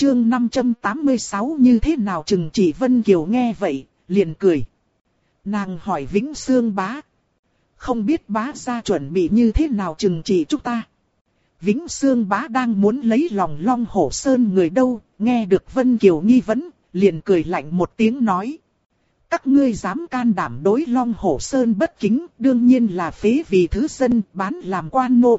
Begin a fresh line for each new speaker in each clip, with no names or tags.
chương 586 như thế nào trừng trị Vân Kiều nghe vậy, liền cười. Nàng hỏi Vĩnh Xương bá. Không biết bá gia chuẩn bị như thế nào trừng trị chúng ta. Vĩnh Xương bá đang muốn lấy lòng Long Hổ Sơn người đâu, nghe được Vân Kiều nghi vấn, liền cười lạnh một tiếng nói. Các ngươi dám can đảm đối Long Hổ Sơn bất kính, đương nhiên là phế vì thứ dân, bán làm quan nô.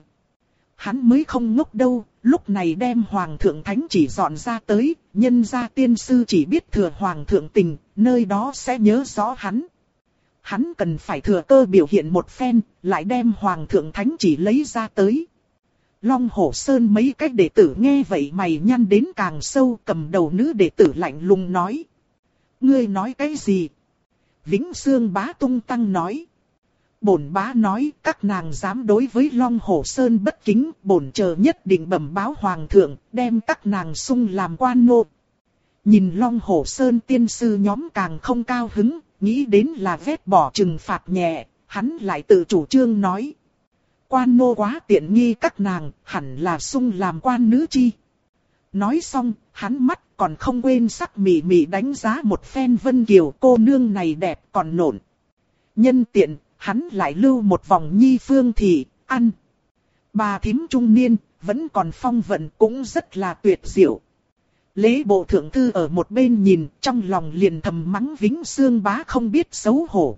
Hắn mới không ngốc đâu, lúc này đem Hoàng thượng Thánh chỉ dọn ra tới, nhân gia tiên sư chỉ biết thừa Hoàng thượng tình, nơi đó sẽ nhớ rõ hắn. Hắn cần phải thừa cơ biểu hiện một phen, lại đem Hoàng thượng Thánh chỉ lấy ra tới. Long Hổ Sơn mấy cách đệ tử nghe vậy mày nhăn đến càng sâu, cầm đầu nữ đệ tử lạnh lùng nói. Ngươi nói cái gì? Vĩnh Xương bá tung tăng nói. Bổn bá nói các nàng dám đối với Long Hổ Sơn bất kính, bổn chờ nhất định bẩm báo Hoàng thượng, đem các nàng sung làm quan nô. Nhìn Long Hổ Sơn tiên sư nhóm càng không cao hứng, nghĩ đến là vét bỏ trừng phạt nhẹ, hắn lại tự chủ trương nói. Quan nô quá tiện nghi các nàng, hẳn là sung làm quan nữ chi. Nói xong, hắn mắt còn không quên sắc mỉ mỉ đánh giá một phen Vân Kiều, cô nương này đẹp còn nộn. Nhân tiện, hắn lại lưu một vòng nhi Phương Thị, ăn. Bà thím trung niên, vẫn còn phong vận cũng rất là tuyệt diệu. Lễ bộ thượng thư ở một bên nhìn, trong lòng liền thầm mắng Vĩnh Xương bá không biết xấu hổ.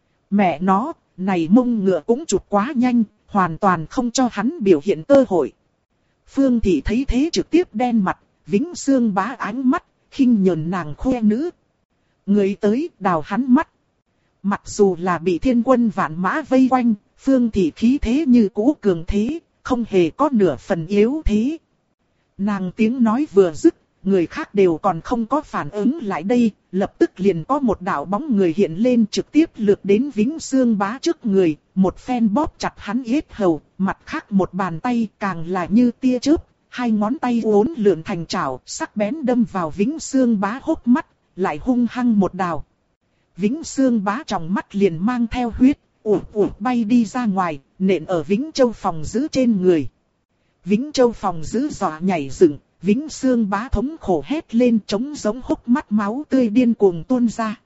Mẹ nó, này mông ngựa cũng chụp quá nhanh, hoàn toàn không cho hắn biểu hiện cơ hội. Phương Thị thấy thế trực tiếp đen mặt, Vĩnh Xương bá ánh mắt, khinh nhờn nàng khoe nữ. Người tới đào hắn mắt. Mặc dù là bị thiên quân vạn mã vây quanh, Phương Thị khí thế như cũ cường thế, không hề có nửa phần yếu thế. Nàng tiếng nói vừa dứt, người khác đều còn không có phản ứng lại đây, lập tức liền có một đạo bóng người hiện lên trực tiếp lướt đến Vĩnh Xương bá trước người, một phen bóp chặt hắn yết hầu, mặt khác một bàn tay càng là như tia chớp, hai ngón tay uốn lượn thành chảo, sắc bén đâm vào Vĩnh Xương bá hốc mắt, lại hung hăng một đào. Vĩnh Xương bá trong mắt liền mang theo huyết, bay đi ra ngoài, nện ở Vĩnh Châu phòng giữ trên người. Vĩnh Châu phòng giữ dọa nhảy dựng, Vĩnh Xương bá thống khổ hét lên trống giống hốc mắt máu tươi điên cuồng tuôn ra.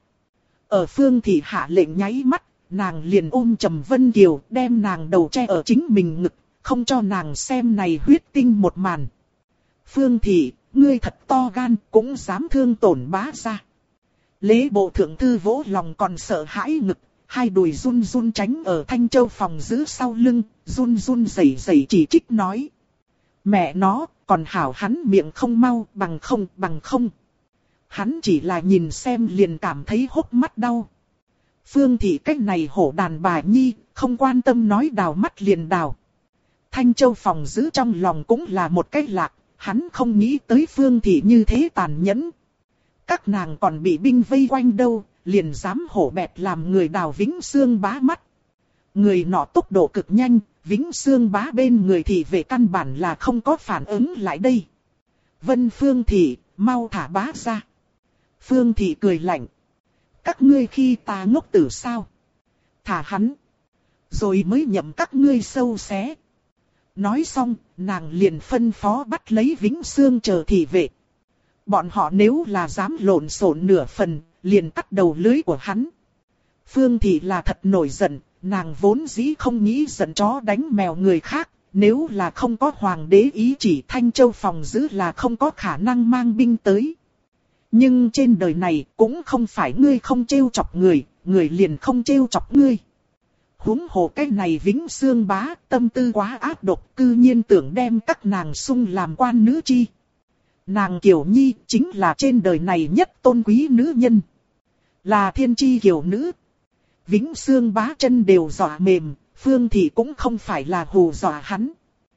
Ở Phương Thị hạ lệnh nháy mắt, nàng liền ôm Trầm Vân Kiều đem nàng đầu che ở chính mình ngực, không cho nàng xem này huyết tinh một màn. Phương Thị, ngươi thật to gan cũng dám thương tổn bá gia. Lễ bộ thượng thư vỗ lòng còn sợ hãi ngực, hai đùi run run tránh ở Thanh Châu phòng giữ sau lưng, run run rẩy rẩy chỉ trích nói. Mẹ nó, còn hảo hắn miệng không mau, bằng không. Hắn chỉ là nhìn xem liền cảm thấy hốc mắt đau. Phương Thị cách này hổ đàn bà nhi, không quan tâm nói đào mắt liền đào. Thanh Châu phòng giữ trong lòng cũng là một cách lạc, hắn không nghĩ tới Phương Thị như thế tàn nhẫn. Các nàng còn bị binh vây quanh đâu, liền dám hổ bẹt làm người đào Vĩnh Xương bá mắt. Người nọ tốc độ cực nhanh, Vĩnh Xương bá bên người thì về căn bản là không có phản ứng lại đây. Vân Phương Thị, mau thả bá ra. Phương Thị cười lạnh. Các ngươi khi ta ngốc tử sao? Thả hắn. Rồi mới nhậm các ngươi sâu xé. Nói xong, nàng liền phân phó bắt lấy Vĩnh Xương chờ thị vệ. Bọn họ nếu là dám lộn xộn nửa phần, liền cắt đầu lưới của hắn. Phương Thị là thật nổi giận, nàng vốn dĩ không nghĩ giận chó đánh mèo người khác. Nếu là không có hoàng đế ý chỉ Thanh Châu phòng giữ là không có khả năng mang binh tới. Nhưng trên đời này cũng không phải ngươi không trêu chọc người, người liền không trêu chọc ngươi. Huống hồ cái này Vĩnh Xương bá tâm tư quá ác độc, cư nhiên tưởng đem các nàng sung làm quan nữ chi. Nàng Kiều Nhi chính là trên đời này nhất tôn quý nữ nhân. Là thiên chi kiều nữ. Vĩnh Xương bá chân đều dọa mềm, Phương Thị cũng không phải là hù dọa hắn.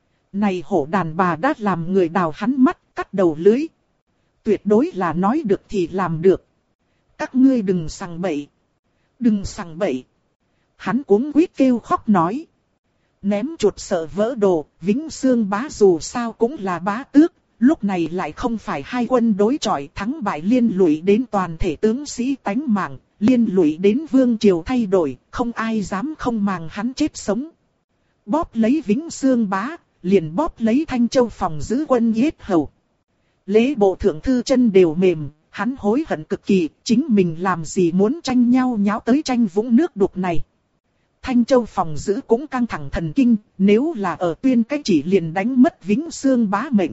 Này hổ đàn bà đã làm người đào hắn mắt, cắt đầu lưới. Tuyệt đối là nói được thì làm được. Các ngươi đừng sằng bậy. Đừng sằng bậy. Hắn cuống quýt kêu khóc nói. Ném chuột sợ vỡ đồ, Vĩnh Xương bá dù sao cũng là bá tước. Lúc này lại không phải hai quân đối chọi, thắng bại liên lụy đến toàn thể tướng sĩ tánh mạng, liên lụy đến vương triều thay đổi, không ai dám không màng hắn chết sống. Bóp lấy Vĩnh Xương bá, liền bóp lấy Thanh Châu phòng giữ quân yết hầu. Lễ bộ thượng thư chân đều mềm, hắn hối hận cực kỳ, chính mình làm gì muốn tranh nhau nháo tới tranh vũng nước đục này. Thanh Châu phòng giữ cũng căng thẳng thần kinh, nếu là ở Tuyên cái chỉ liền đánh mất Vĩnh Xương bá mệnh.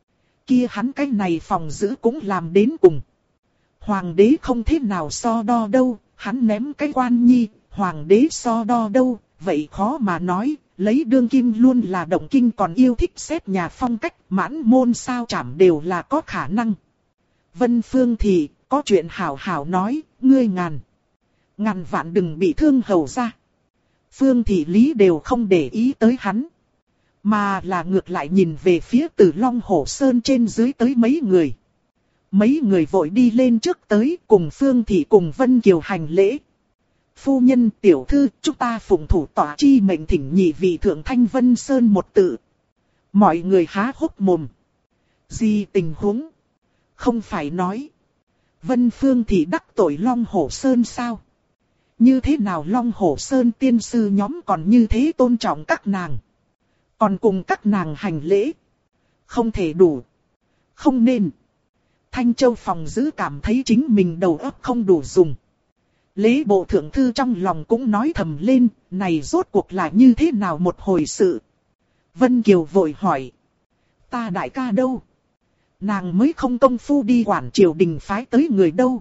Kia hắn cái này phòng giữ cũng làm đến cùng. Hoàng đế không thế nào so đo đâu, hắn ném cái quan nhi, hoàng đế so đo đâu, vậy khó mà nói, lấy đương kim luôn là động kinh còn yêu thích xét nhà phong cách, mãn môn sao chảm đều là có khả năng. Vân Phương thì, có chuyện hảo hảo nói, ngươi ngàn vạn đừng bị thương hầu ra. Phương Thị Lý đều không để ý tới hắn, mà là ngược lại nhìn về phía Từ Long Hổ Sơn trên dưới tới mấy người. Mấy người vội đi lên trước tới cùng Phương Thị cùng Vân Kiều hành lễ. Phu nhân tiểu thư, chúng ta phụng thủ tỏa chi mệnh thỉnh nhị vị thượng Thanh Vân Sơn một tự. Mọi người há hốc mồm. Gì tình huống? Không phải nói Vân Phương Thị đắc tội Long Hổ Sơn sao? Như thế nào Long Hổ Sơn tiên sư nhóm còn như thế tôn trọng các nàng? Còn cùng các nàng hành lễ? Không thể đủ. Không nên. Thanh Châu phòng giữ cảm thấy chính mình đầu óc không đủ dùng. Lễ bộ thượng thư trong lòng cũng nói thầm lên, này rốt cuộc là như thế nào một hồi sự. Vân Kiều vội hỏi. Ta đại ca đâu? Nàng mới không công phu đi quản triều đình phái tới người đâu.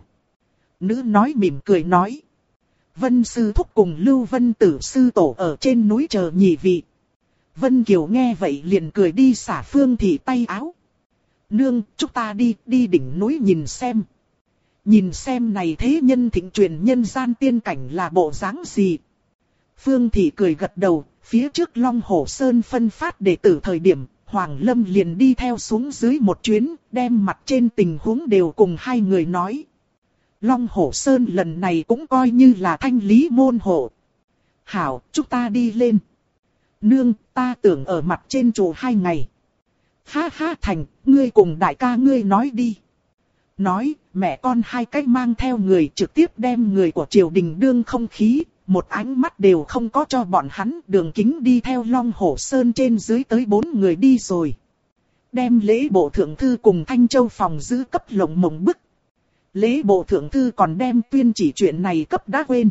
Nữ nói mỉm cười nói. Vân sư thúc cùng Lưu Vân tử sư tổ ở trên núi chờ nhị vị. Vân Kiều nghe vậy liền cười đi xả Phương Thị tay áo. Nương, chúng ta đi đỉnh núi nhìn xem. Nhìn xem này thế nhân thịnh truyền nhân gian tiên cảnh là bộ dáng gì. Phương Thị cười gật đầu, phía trước Long Hổ Sơn phân phát đệ tử thời điểm, Hoàng Lâm liền đi theo xuống dưới một chuyến, đem mặt trên tình huống đều cùng hai người nói. Long Hổ Sơn lần này cũng coi như là thanh lý môn hộ. Hảo, chúng ta đi lên. Nương, ta tưởng ở mặt trên trụ 2 ngày. Ha ha Thành, ngươi cùng đại ca ngươi nói đi. Nói, mẹ con hai cách mang theo người trực tiếp đem người của triều đình đương không khí, một ánh mắt đều không có cho bọn hắn, đường kính đi theo Long Hổ Sơn trên dưới tới 4 người đi rồi. Đem lễ bộ thượng thư cùng Thanh Châu phòng giữ cấp lộng mộng bức. Lễ bộ thượng thư còn đem tuyên chỉ chuyện này cấp đã quên.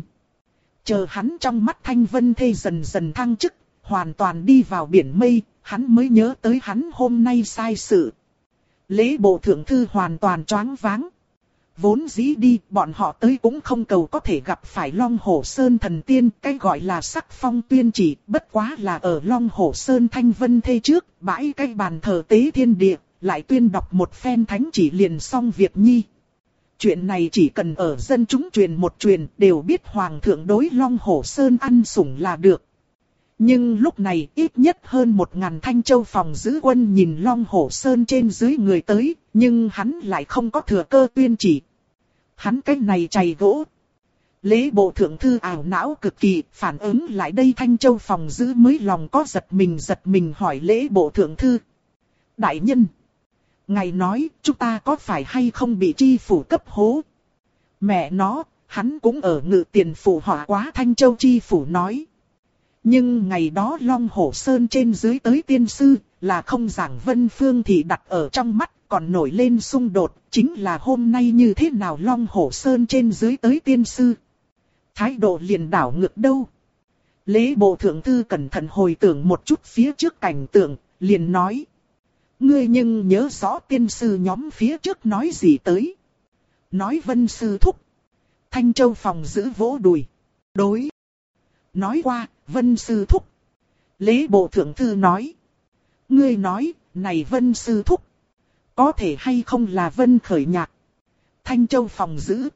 Chờ hắn trong mắt Thanh Vân Thê dần dần thăng chức, hoàn toàn đi vào biển mây, hắn mới nhớ tới hắn hôm nay sai sự. Lễ bộ thượng thư hoàn toàn choáng váng. Vốn dĩ đi, bọn họ tới cũng không cầu có thể gặp phải Long Hổ Sơn thần tiên, cái gọi là sắc phong tuyên chỉ, bất quá là ở Long Hổ Sơn Thanh Vân Thê trước, bãi cái bàn thờ tế thiên địa, lại tuyên đọc một phen thánh chỉ liền xong việc nhi. Chuyện này chỉ cần ở dân chúng truyền một truyền, đều biết Hoàng thượng đối Long Hổ Sơn ăn sủng là được. Nhưng lúc này ít nhất hơn 1000 Thanh Châu phòng giữ quân nhìn Long Hổ Sơn trên dưới người tới, nhưng hắn lại không có thừa cơ tuyên chỉ. Hắn cái này chày gỗ. Lễ bộ thượng thư ảo não cực kỳ, phản ứng lại đây Thanh Châu phòng giữ mới lòng có giật mình hỏi lễ bộ thượng thư. Đại nhân, ngài nói chúng ta có phải hay không bị chi phủ cấp hố? Mẹ nó, hắn cũng ở ngự tiền phủ họa quá Thanh Châu chi phủ nói. Nhưng ngày đó Long Hổ Sơn trên dưới tới tiên sư, là không giảng Vân Phương Thị đặt ở trong mắt, còn nổi lên xung đột, chính là hôm nay như thế nào Long Hổ Sơn trên dưới tới tiên sư. Thái độ liền đảo ngược đâu. Lễ bộ thượng thư cẩn thận hồi tưởng một chút phía trước cảnh tượng, liền nói. Ngươi nhưng nhớ rõ tiên sư nhóm phía trước nói gì tới. Nói Vân sư thúc. Thanh Châu phòng giữ vỗ đùi. Đối. Nói qua, Vân sư thúc. Lễ bộ thượng thư nói. Ngươi nói, này Vân sư thúc. Có thể hay không là Vân khởi nhạc. Thanh Châu phòng giữ.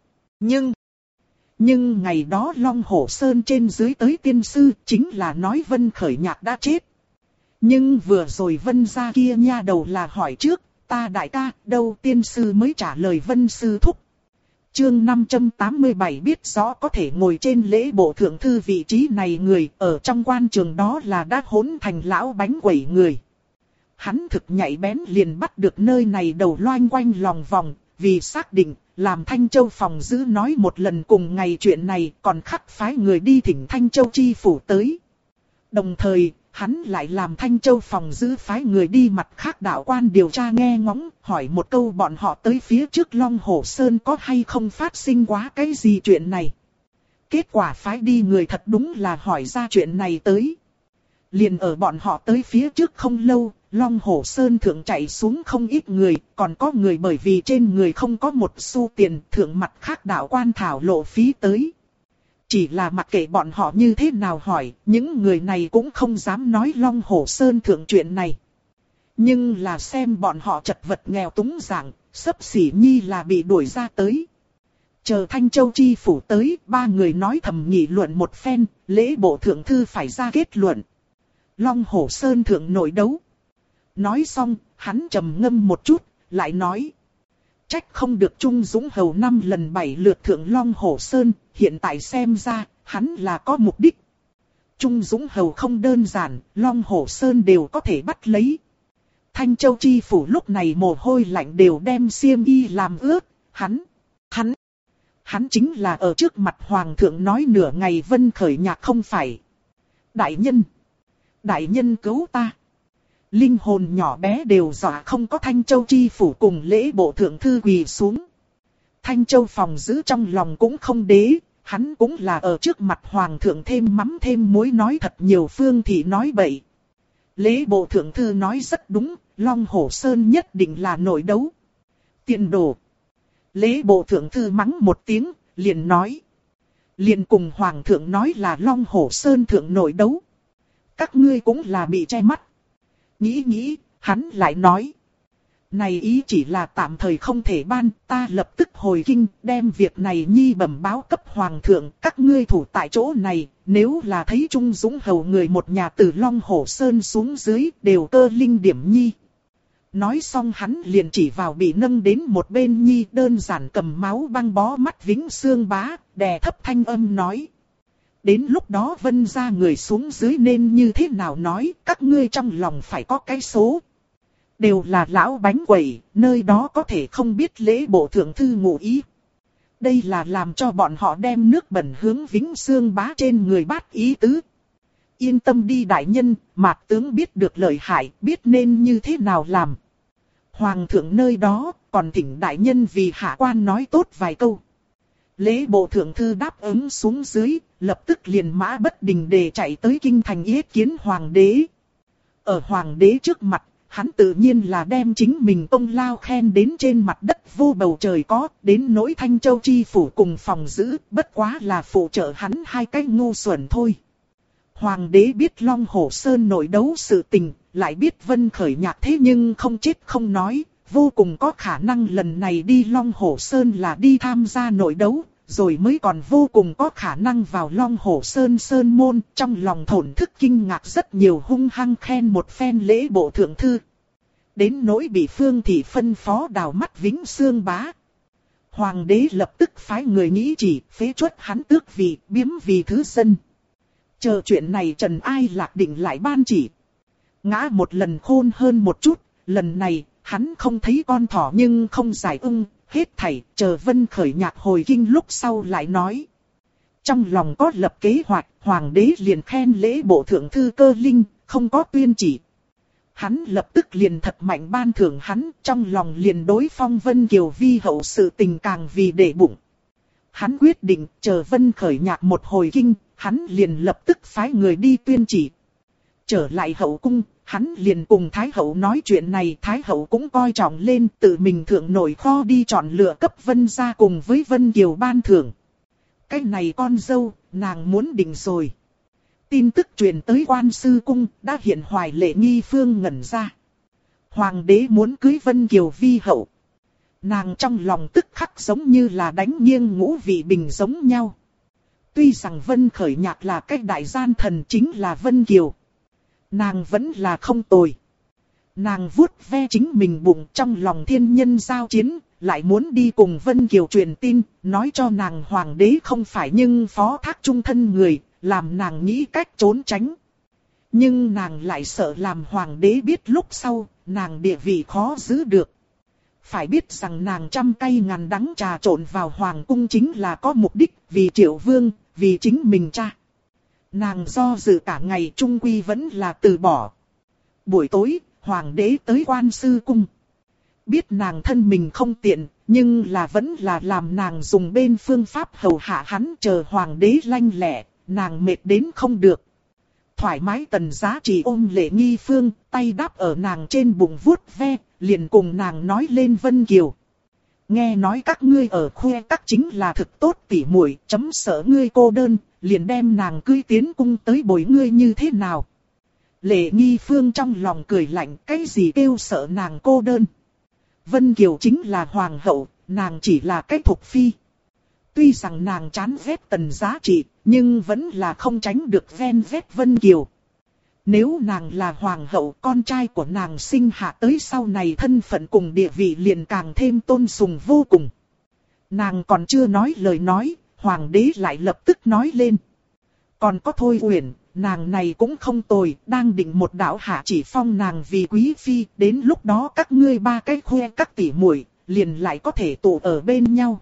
Nhưng ngày đó Long Hổ Sơn trên dưới tới tiên sư chính là nói Vân khởi nhạc đã chết. Nhưng vừa rồi Vân gia kia nha đầu là hỏi trước, ta đại ca đâu tiên sư mới trả lời Vân sư thúc. Chương 587 biết rõ có thể ngồi trên lễ bộ thượng thư vị trí này người ở trong quan trường đó là đã hỗn thành lão bánh quẩy người. Hắn thực nhạy bén liền bắt được nơi này đầu loanh quanh lòng vòng, vì xác định, làm Thanh Châu phòng giữ nói một lần cùng ngày chuyện này còn khắc phái người đi thỉnh Thanh Châu chi phủ tới. Đồng thời, hắn lại làm Thanh Châu phòng giữ phái người đi mặt khác đạo quan điều tra nghe ngóng, hỏi một câu bọn họ tới phía trước Long Hổ Sơn có hay không phát sinh quá cái gì chuyện này. Kết quả phái đi người thật đúng là hỏi ra chuyện này tới. Liền ở bọn họ tới phía trước không lâu, Long Hổ Sơn thượng chạy xuống không ít người, còn có người bởi vì trên người không có một xu tiền thượng mặt khác đạo quan thảo lộ phí tới. Chỉ là mặc kệ bọn họ như thế nào hỏi, những người này cũng không dám nói Long Hổ Sơn thượng chuyện này. Nhưng là xem bọn họ chật vật nghèo túng dạng, xấp xỉ nhi là bị đuổi ra tới. Chờ Thanh Châu chi phủ tới, ba người nói thầm nghị luận một phen, lễ bộ thượng thư phải ra kết luận. Long Hổ Sơn thượng nội đấu. Nói xong, hắn trầm ngâm một chút, lại nói. Trách không được Trung Dũng Hầu 5 lần 7 lượt thượng Long Hổ Sơn, hiện tại xem ra, hắn là có mục đích. Trung Dũng Hầu không đơn giản, Long Hổ Sơn đều có thể bắt lấy. Thanh Châu chi phủ lúc này mồ hôi lạnh đều đem xiêm y làm ướt, hắn chính là ở trước mặt Hoàng thượng nói nửa ngày Vân Khởi Nhạc không phải. Đại nhân cứu ta. Linh hồn nhỏ bé đều dọa không có Thanh Châu chi phủ cùng lễ bộ thượng thư quỳ xuống. Thanh Châu phòng giữ trong lòng cũng không đế, hắn cũng là ở trước mặt Hoàng thượng thêm mắm thêm muối nói thật nhiều phương thì nói bậy. Lễ bộ thượng thư nói rất đúng, Long Hổ Sơn nhất định là nội đấu. Tiện đồ. Lễ bộ thượng thư mắng một tiếng, liền nói. Liền cùng Hoàng thượng nói là Long Hổ Sơn thượng nội đấu. Các ngươi cũng là bị che mắt. Nghĩ, hắn lại nói. Này ý chỉ là tạm thời không thể ban, ta lập tức hồi kinh, đem việc này nhi bẩm báo cấp Hoàng thượng. Các ngươi thủ tại chỗ này, nếu là thấy Trung Dũng Hầu người một nhà từ Long Hổ Sơn xuống dưới, đều cơ linh điểm nhi. Nói xong hắn liền chỉ vào bị nâng đến một bên nhi đơn giản cầm máu băng bó mắt Vĩnh Xương Bá, đè thấp thanh âm nói. Đến lúc đó Vân ra người xuống dưới nên như thế nào nói, các ngươi trong lòng phải có cái số. Đều là lão bánh quẩy, nơi đó có thể không biết lễ bộ thượng thư ngụ ý. Đây là làm cho bọn họ đem nước bẩn hướng Vĩnh Xương Bá trên người bát ý tứ. Yên tâm đi đại nhân, Mạc tướng biết được lợi hại, biết nên như thế nào làm. Hoàng thượng nơi đó, còn thỉnh đại nhân vì hạ quan nói tốt vài câu. Lễ bộ thượng thư đáp ứng xuống dưới, lập tức liền mã bất đình để chạy tới kinh thành yết kiến hoàng đế. Ở hoàng đế trước mặt, hắn tự nhiên là đem chính mình công lao khen đến trên mặt đất vô bầu trời có, đến nỗi Thanh Châu chi phủ cùng phòng giữ, bất quá là phụ trợ hắn hai cái ngu xuẩn thôi. Hoàng đế biết Long Hổ Sơn nội đấu sự tình, lại biết Vân Khởi Nhạc thế nhưng không chết không nói, vô cùng có khả năng lần này đi Long Hổ Sơn là đi tham gia nội đấu, rồi mới còn vô cùng có khả năng vào Long Hổ Sơn Sơn Môn, trong lòng thổn thức kinh ngạc rất nhiều hung hăng khen một phen lễ bộ thượng thư. Đến nỗi bị Phương Thị phân phó đào mắt Vĩnh Xương Bá. Hoàng đế lập tức phái người nghĩ chỉ phế truất hắn tước vị, biếm vì thứ dân. Chờ chuyện này Trần Ai Lạc định lại ban chỉ. Ngã một lần khôn hơn một chút, lần này hắn không thấy con thỏ nhưng không giải ưng, hết thảy chờ Vân Khởi Nhạc hồi kinh lúc sau lại nói. Trong lòng có lập kế hoạch, hoàng đế liền khen lễ bộ thượng thư cơ linh, không có tuyên chỉ. Hắn lập tức liền thật mạnh ban thưởng hắn, trong lòng liền đối Phong Vân Kiều vi hậu sự tình càng vì để bụng. Hắn quyết định chờ Vân Khởi Nhạc một hồi kinh, hắn liền lập tức phái người đi tuyên chỉ. Trở lại hậu cung, hắn liền cùng Thái hậu nói chuyện này, Thái hậu cũng coi trọng lên, tự mình thượng nổi kho đi chọn lựa cấp Vân gia cùng với Vân Kiều ban thưởng. Cái này con dâu, nàng muốn định rồi. Tin tức truyền tới Quan Sư Cung, đã hiện Hoài Lệ nghi phương ngẩn ra. Hoàng đế muốn cưới Vân Kiều vi hậu. Nàng trong lòng tức khắc giống như là đánh nghiêng ngũ vị bình giống nhau. Tuy rằng Vân Khởi Nhạc là cái đại gian thần chính là Vân Kiều. Nàng vẫn là không tồi. Nàng vuốt ve chính mình bụng trong lòng thiên nhân giao chiến, lại muốn đi cùng Vân Kiều truyền tin, nói cho nàng hoàng đế không phải nhưng phó thác trung thân người, làm nàng nghĩ cách trốn tránh. Nhưng nàng lại sợ làm hoàng đế biết lúc sau, nàng địa vị khó giữ được. Phải biết rằng nàng trăm cây ngàn đắng trà trộn vào hoàng cung chính là có mục đích, vì Triệu Vương, vì chính mình cha. Nàng do dự cả ngày trung quy vẫn là từ bỏ. Buổi tối, hoàng đế tới quan sư cung. Biết nàng thân mình không tiện, nhưng là vẫn là làm nàng dùng bên phương pháp hầu hạ hắn chờ hoàng đế lanh lẹ, nàng mệt đến không được. Thoải mái Tần Giá Trị ôm Lệ Nghi Phương, tay đáp ở nàng trên bụng vuốt ve, liền cùng nàng nói lên Vân Kiều. Nghe nói các ngươi ở khoe các chính là thực tốt tỉ muội, chấm sợ ngươi cô đơn, liền đem nàng cưới tiến cung tới bồi ngươi như thế nào. Lệ Nghi Phương trong lòng cười lạnh, cái gì kêu sợ nàng cô đơn. Vân Kiều chính là hoàng hậu, nàng chỉ là cái thục phi. Tuy rằng nàng chán ghét Tần Giá Trị, nhưng vẫn là không tránh được ven vét Vân Kiều. Nếu nàng là hoàng hậu, con trai của nàng sinh hạ tới sau này thân phận cùng địa vị liền càng thêm tôn sùng vô cùng. Nàng còn chưa nói lời nói, hoàng đế lại lập tức nói lên. Còn có Thôi Uyển, nàng này cũng không tồi, đang định một đạo hạ chỉ phong nàng vì quý phi, đến lúc đó các ngươi ba cái khoe các tỷ muội liền lại có thể tụ ở bên nhau.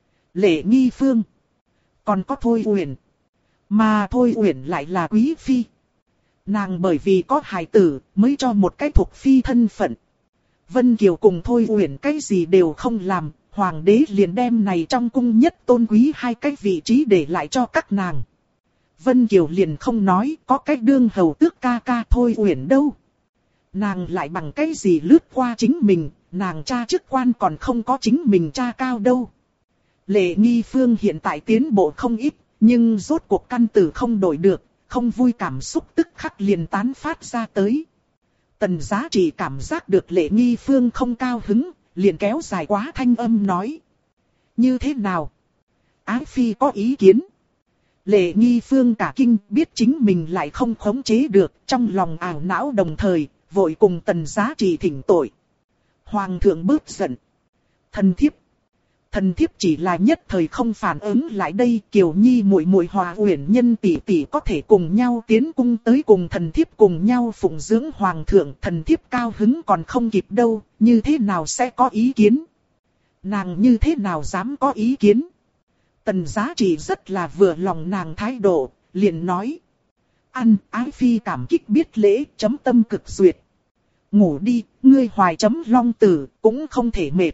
Lệ Nghi Phương, còn có Thôi Uyển, mà Thôi Uyển lại là quý phi. Nàng bởi vì có hài tử mới cho một cái thuộc phi thân phận. Vân Kiều cùng Thôi Uyển cái gì đều không làm, hoàng đế liền đem này trong cung nhất tôn quý hai cái vị trí để lại cho các nàng. Vân Kiều liền không nói có cái đương hầu tước ca ca Thôi Uyển đâu. Nàng lại bằng cái gì lướt qua chính mình, nàng cha chức quan còn không có chính mình cha cao đâu. Lệ Nghi Phương hiện tại tiến bộ không ít, nhưng rốt cuộc căn tử không đổi được, không vui cảm xúc tức khắc liền tán phát ra tới. Tần Giá Trị cảm giác được Lệ Nghi Phương không cao hứng, liền kéo dài quá thanh âm nói. Như thế nào? Ái Phi có ý kiến. Lệ Nghi Phương cả kinh biết chính mình lại không khống chế được, trong lòng ảo não đồng thời, vội cùng Tần Giá Trị thỉnh tội. Hoàng thượng bớt giận. Thần thiếp chỉ là nhất thời không phản ứng lại đây, Kiều Nhi muội muội Hòa Uyển Nhân tỷ tỷ có thể cùng nhau tiến cung tới cùng thần thiếp cùng nhau phụng dưỡng hoàng thượng, thần thiếp cao hứng còn không kịp đâu, như thế nào sẽ có ý kiến? Nàng như thế nào dám có ý kiến? Tần Giá Trị rất là vừa lòng nàng thái độ, liền nói: Ái Phi cảm kích biết lễ, chấm tâm cực duyệt. Ngủ đi, ngươi hoài chấm long tử, cũng không thể mệt.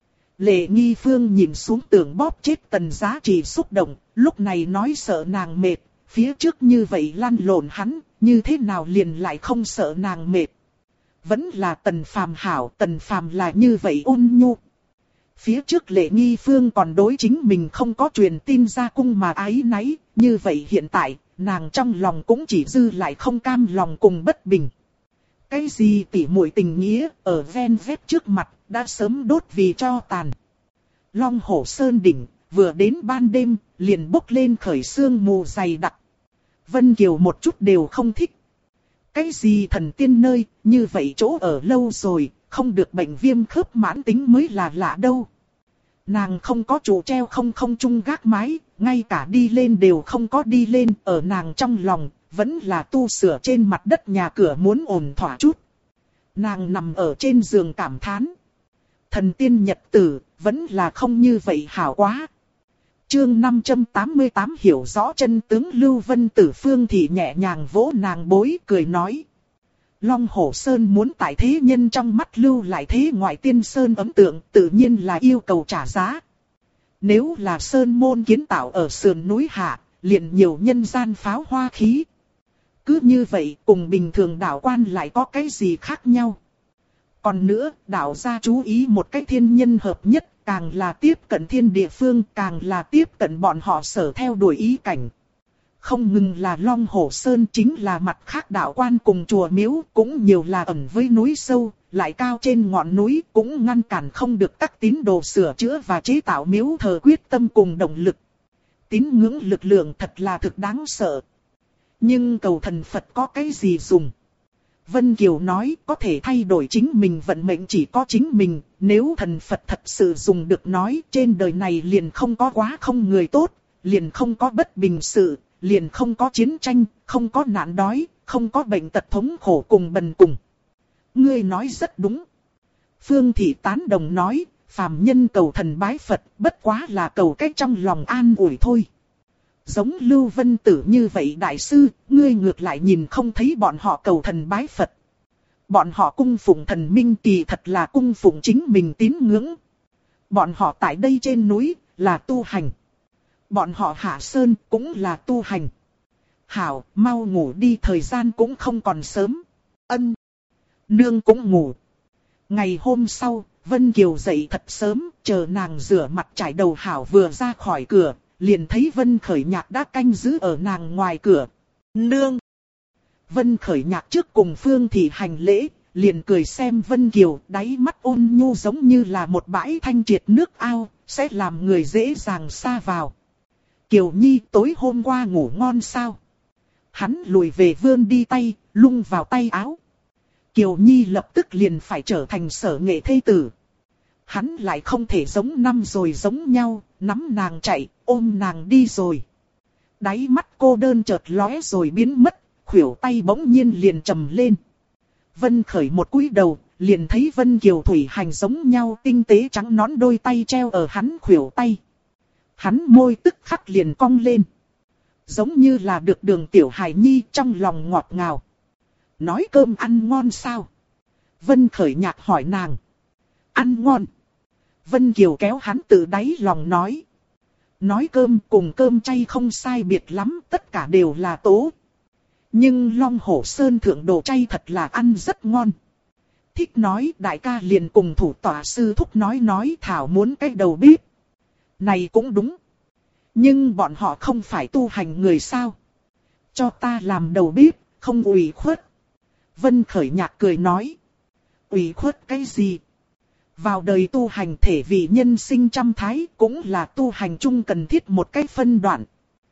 Lệ Nghi Phương nhìn xuống tường bóp chết Tần Giá Trị xúc động, lúc này nói sợ nàng mệt, phía trước như vậy lăn lộn hắn, như thế nào liền lại không sợ nàng mệt. Vẫn là Tần Phàm hảo, Tần Phàm là như vậy ôn nhu. Phía trước Lệ Nghi Phương còn đối chính mình không có truyền tin ra cung mà áy náy, như vậy hiện tại, nàng trong lòng cũng chỉ dư lại không cam lòng cùng bất bình. Cái gì tỉ muội tình nghĩa, ở ven vét trước mặt, đã sớm đốt vì tro tàn. Long Hổ Sơn đỉnh, vừa đến ban đêm, liền bốc lên khởi sương mù dày đặc. Vân Kiều một chút đều không thích. Cái gì thần tiên nơi, như vậy chỗ ở lâu rồi, không được bệnh viêm khớp mãn tính mới là lạ đâu. Nàng không có trụ treo không trung gác mái, ngay cả đi lên đều không có đi lên, ở nàng trong lòng, vẫn là tu sửa trên mặt đất nhà cửa muốn ổn thỏa chút. Nàng nằm ở trên giường cảm thán. Thần tiên nhật tử, vẫn là không như vậy hảo quá. Chương 588 hiểu rõ chân tướng Lưu Vân Tử Phương thì nhẹ nhàng vỗ nàng bối cười nói. Long Hổ Sơn muốn tại thế nhân trong mắt lưu lại thế ngoại tiên Sơn ấn tượng tự nhiên là yêu cầu trả giá. Nếu là Sơn môn kiến tạo ở sườn núi hạ, liền nhiều nhân gian pháo hoa khí. Cứ như vậy cùng bình thường đạo quan lại có cái gì khác nhau. Còn nữa, đạo gia chú ý một cách thiên nhân hợp nhất, càng là tiếp cận thiên địa phương, càng là tiếp cận bọn họ sở theo đuổi ý cảnh. Không ngừng là Long Hổ Sơn chính là mặt khác đạo quan cùng chùa miếu, cũng nhiều là ẩn với núi sâu, lại cao trên ngọn núi, cũng ngăn cản không được các tín đồ sửa chữa và chế tạo miếu thờ quyết tâm cùng động lực. Tín ngưỡng lực lượng thật là thực đáng sợ. Nhưng cầu thần Phật có cái gì dùng? Vân Kiều nói có thể thay đổi chính mình vận mệnh chỉ có chính mình, nếu thần Phật thật sự dùng được nói trên đời này liền không có quá không người tốt, liền không có bất bình sự, liền không có chiến tranh, không có nạn đói, không có bệnh tật thống khổ cùng bần cùng. Ngươi nói rất đúng. Phương Thị tán đồng nói, phàm nhân cầu thần bái Phật bất quá là cầu cách trong lòng an ủi thôi. Giống Lưu Vân Tử như vậy đại sư, ngươi ngược lại nhìn không thấy bọn họ cầu thần bái Phật. Bọn họ cung phụng thần minh kỳ thật là cung phụng chính mình tín ngưỡng. Bọn họ tại đây trên núi là tu hành. Bọn họ hạ sơn cũng là tu hành. Hảo, mau ngủ đi, thời gian cũng không còn sớm. Ân. Nương cũng ngủ. Ngày hôm sau, Vân Kiều dậy thật sớm, chờ nàng rửa mặt trải đầu hảo vừa ra khỏi cửa, liền thấy Vân Khởi Nhạc đã canh giữ ở nàng ngoài cửa. Nương! Vân Khởi Nhạc trước cùng Phương Thị hành lễ, liền cười xem Vân Kiều, đáy mắt ôn nhu giống như là một bãi thanh triệt nước ao, sẽ làm người dễ dàng xa vào. Kiều Nhi tối hôm qua ngủ ngon sao? Hắn lùi về vươn đi tay, lung vào tay áo. Kiều Nhi lập tức liền phải trở thành Sở Nghệ thê tử. Hắn lại không thể giống năm rồi giống nhau, nắm nàng chạy, ôm nàng đi rồi. Đáy mắt cô đơn chợt lóe rồi biến mất, khuỷu tay bỗng nhiên liền trầm lên. Vân Khởi một cúi đầu, liền thấy Vân Kiều thủy hành giống nhau tinh tế trắng nõn đôi tay treo ở hắn khuỷu tay. Hắn môi tức khắc liền cong lên. Giống như là được Đường tiểu hài nhi trong lòng ngọt ngào. Nói cơm ăn ngon sao? Vân Khởi Nhạc hỏi nàng. Ăn ngon. Vân Kiều kéo hắn từ đáy lòng nói. Nói cơm cùng cơm chay không sai biệt lắm, tất cả đều là tố. Nhưng Long Hổ Sơn thượng đồ chay thật là ăn rất ngon. Thích nói đại ca liền cùng thủ tọa sư thúc nói thảo muốn cái đầu bếp. Này cũng đúng. Nhưng bọn họ không phải tu hành người sao? Cho ta làm đầu bếp, không ủy khuất. Vân Khởi Nhạc cười nói. Ủy khuất cái gì? Vào đời tu hành thể vì nhân sinh trăm thái cũng là tu hành chung cần thiết một cái phân đoạn.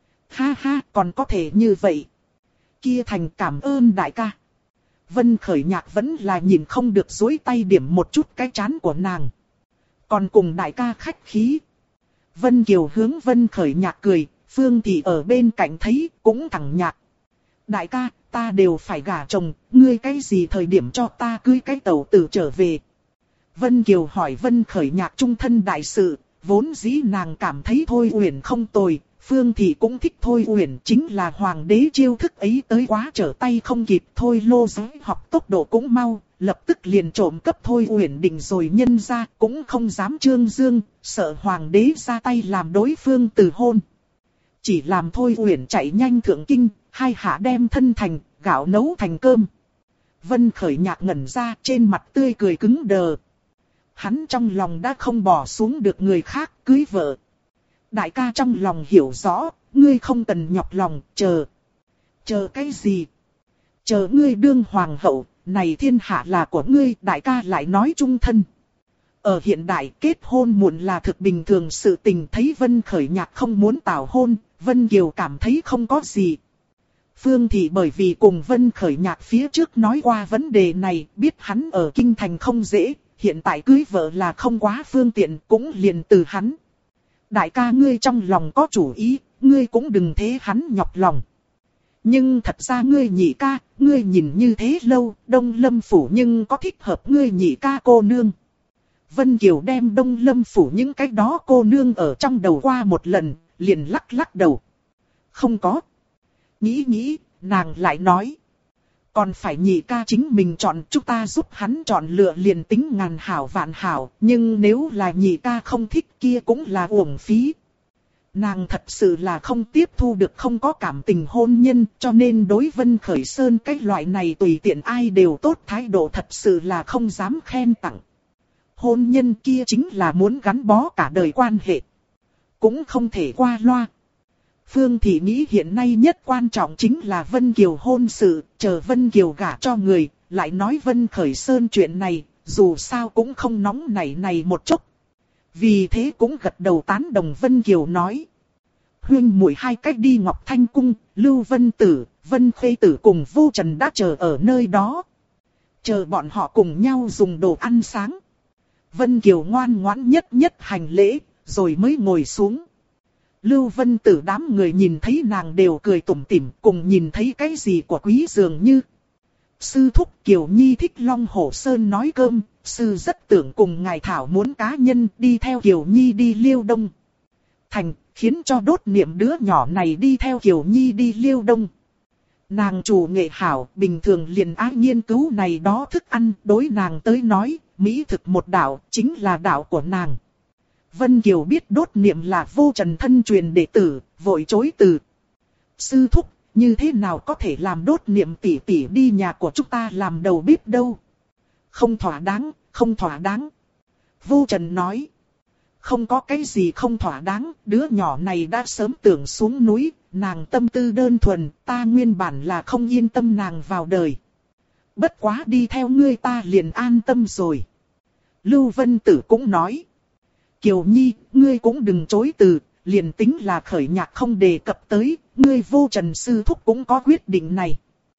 Ha ha, còn có thể như vậy. Kia thành cảm ơn đại ca. Vân Khởi Nhạc vẫn là nhìn không được dối tay điểm một chút cái trán của nàng. Còn cùng đại ca khách khí. Vân Kiều hướng Vân Khởi Nhạc cười, Phương Thị ở bên cạnh thấy cũng thẳng nhạc. Đại ca, ta đều phải gả chồng, ngươi cái gì thời điểm cho ta cưới cái tẩu tử trở về. Vân Kiều hỏi Vân Khởi Nhạc trung thân đại sự, vốn dĩ nàng cảm thấy Thôi Uyển không tồi, Phương Thị cũng thích Thôi Uyển, chính là hoàng đế chiêu thức ấy tới quá trở tay không kịp. Thôi Lô Giới học tốc độ cũng mau, lập tức liền trộm cấp Thôi Uyển định rồi nhân ra, cũng không dám trương dương, sợ hoàng đế ra tay làm đối phương từ hôn. Chỉ làm Thôi Uyển chạy nhanh thượng kinh, hai hạ đem thân thành, gạo nấu thành cơm. Vân Khởi Nhạc ngẩn ra, trên mặt tươi cười cứng đờ. Hắn trong lòng đã không bỏ xuống được người khác cưới vợ. Đại ca trong lòng hiểu rõ, ngươi không cần nhọc lòng, chờ. Chờ cái gì? Chờ ngươi đương hoàng hậu, này thiên hạ là của ngươi, đại ca lại nói chung thân. Ở hiện đại kết hôn muộn là thực bình thường sự tình, thấy Vân Khởi Nhạc không muốn tảo hôn, Vân Kiều cảm thấy không có gì. Phương Thị bởi vì cùng Vân Khởi Nhạc phía trước nói qua vấn đề này, biết hắn ở kinh thành không dễ, hiện tại cưới vợ là không quá phương tiện, cũng liền từ hắn. Đại ca ngươi trong lòng có chủ ý, ngươi cũng đừng thế hắn nhọc lòng. Nhưng thật ra ngươi nhị ca, ngươi nhìn như thế lâu, Đông Lâm Phủ nhưng có thích hợp ngươi nhị ca cô nương. Vân Kiều đem Đông Lâm Phủ những cái đó cô nương ở trong đầu qua một lần, liền lắc lắc đầu. Không có. Nghĩ, nàng lại nói. Còn phải nhị ca chính mình chọn, chúng ta giúp hắn chọn lựa liền tính ngàn hảo vạn hảo, nhưng nếu là nhị ca không thích kia cũng là uổng phí. Nàng thật sự là không tiếp thu được không có cảm tình hôn nhân, cho nên đối Vân Khởi Sơn cái loại này tùy tiện ai đều tốt thái độ thật sự là không dám khen tặng. Hôn nhân kia chính là muốn gắn bó cả đời quan hệ. Cũng không thể qua loa. Phương Thị nghĩ hiện nay nhất quan trọng chính là Vân Kiều hôn sự, chờ Vân Kiều gả cho người, lại nói Vân Khởi Sơn chuyện này, dù sao cũng không nóng này một chút. Vì thế cũng gật đầu tán đồng Vân Kiều nói. Huynh muội hai cách đi Ngọc Thanh Cung, Lưu Vân Tử, Vân Khuê Tử cùng Vô Trần đã chờ ở nơi đó. Chờ bọn họ cùng nhau dùng đồ ăn sáng. Vân Kiều ngoan ngoãn nhất hành lễ, rồi mới ngồi xuống. Lưu Vân Tử đám người nhìn thấy nàng đều cười tủm tỉm, cùng nhìn thấy cái gì của quý dường như. Sư thúc Kiều Nhi thích Long Hổ Sơn nói cơm, sư rất tưởng cùng ngài thảo muốn cá nhân đi theo Kiều Nhi đi Liêu Đông. thành, khiến cho Đốt Niệm đứa nhỏ này đi theo Kiều Nhi đi Liêu Đông. Nàng chủ nghệ hảo, bình thường liền ái nghiên cứu này đó thức ăn, đối nàng tới nói, mỹ thực một đạo, chính là đạo của nàng. Vân Kiều biết Đốt Niệm là Vô Trần thân truyền đệ tử, vội chối từ. Sư thúc, như thế nào có thể làm Đốt Niệm tỷ tỷ đi nhà của chúng ta làm đầu bếp đâu? Không thỏa đáng, không thỏa đáng. Vô Trần nói. Không có cái gì không thỏa đáng, đứa nhỏ này đã sớm tưởng xuống núi, nàng tâm tư đơn thuần, ta nguyên bản là không yên tâm nàng vào đời. Bất quá đi theo ngươi ta liền an tâm rồi. Lưu Vân Tử cũng nói. Kiều Nhi, ngươi cũng đừng chối từ, liền tính là khởi nhạc không đề cập tới, ngươi Vô Trần sư thúc cũng có quyết định này.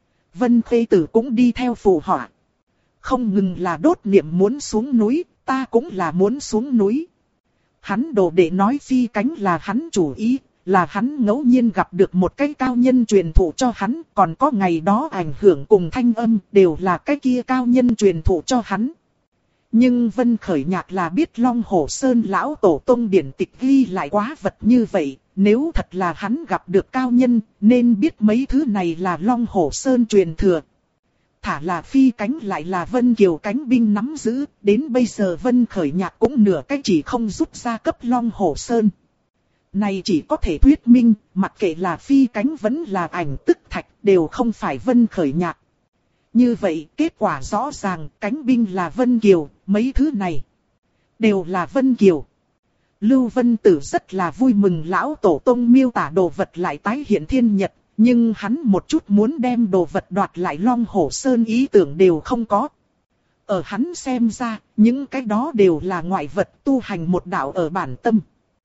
Vân Khê Tử cũng đi theo phụ họa. Không ngừng là Đốt Niệm muốn xuống núi, ta cũng là muốn xuống núi. Hắn đồ đệ nói phi cánh là hắn chủ ý, là hắn ngẫu nhiên gặp được một cái cao nhân truyền thụ cho hắn, còn có ngày đó ảnh hưởng cùng thanh âm đều là cái kia cao nhân truyền thụ cho hắn. Nhưng Vân Khởi Nhạc là biết Long Hổ Sơn lão tổ tông điển tịch ghi lại quá vật như vậy, nếu thật là hắn gặp được cao nhân, nên biết mấy thứ này là Long Hổ Sơn truyền thừa. Thả là phi cánh lại là Vân Kiều cánh binh nắm giữ, đến bây giờ Vân Khởi Nhạc cũng nửa cái chỉ không rút ra cấp Long Hổ Sơn. Này chỉ có thể thuyết minh, mặc kệ là phi cánh vẫn là ảnh tức thạch đều không phải Vân Khởi Nhạc. Như vậy, kết quả rõ ràng, cánh binh là Vân Kiều, mấy thứ này đều là Vân Kiều. Lưu Vân Tử rất là vui mừng lão tổ tông miêu tả đồ vật lại tái hiện thiên nhật, nhưng hắn một chút muốn đem đồ vật đoạt lại Long Hổ Sơn ý tưởng đều không có. Ở hắn xem ra, những cái đó đều là ngoại vật tu hành một đạo ở bản tâm.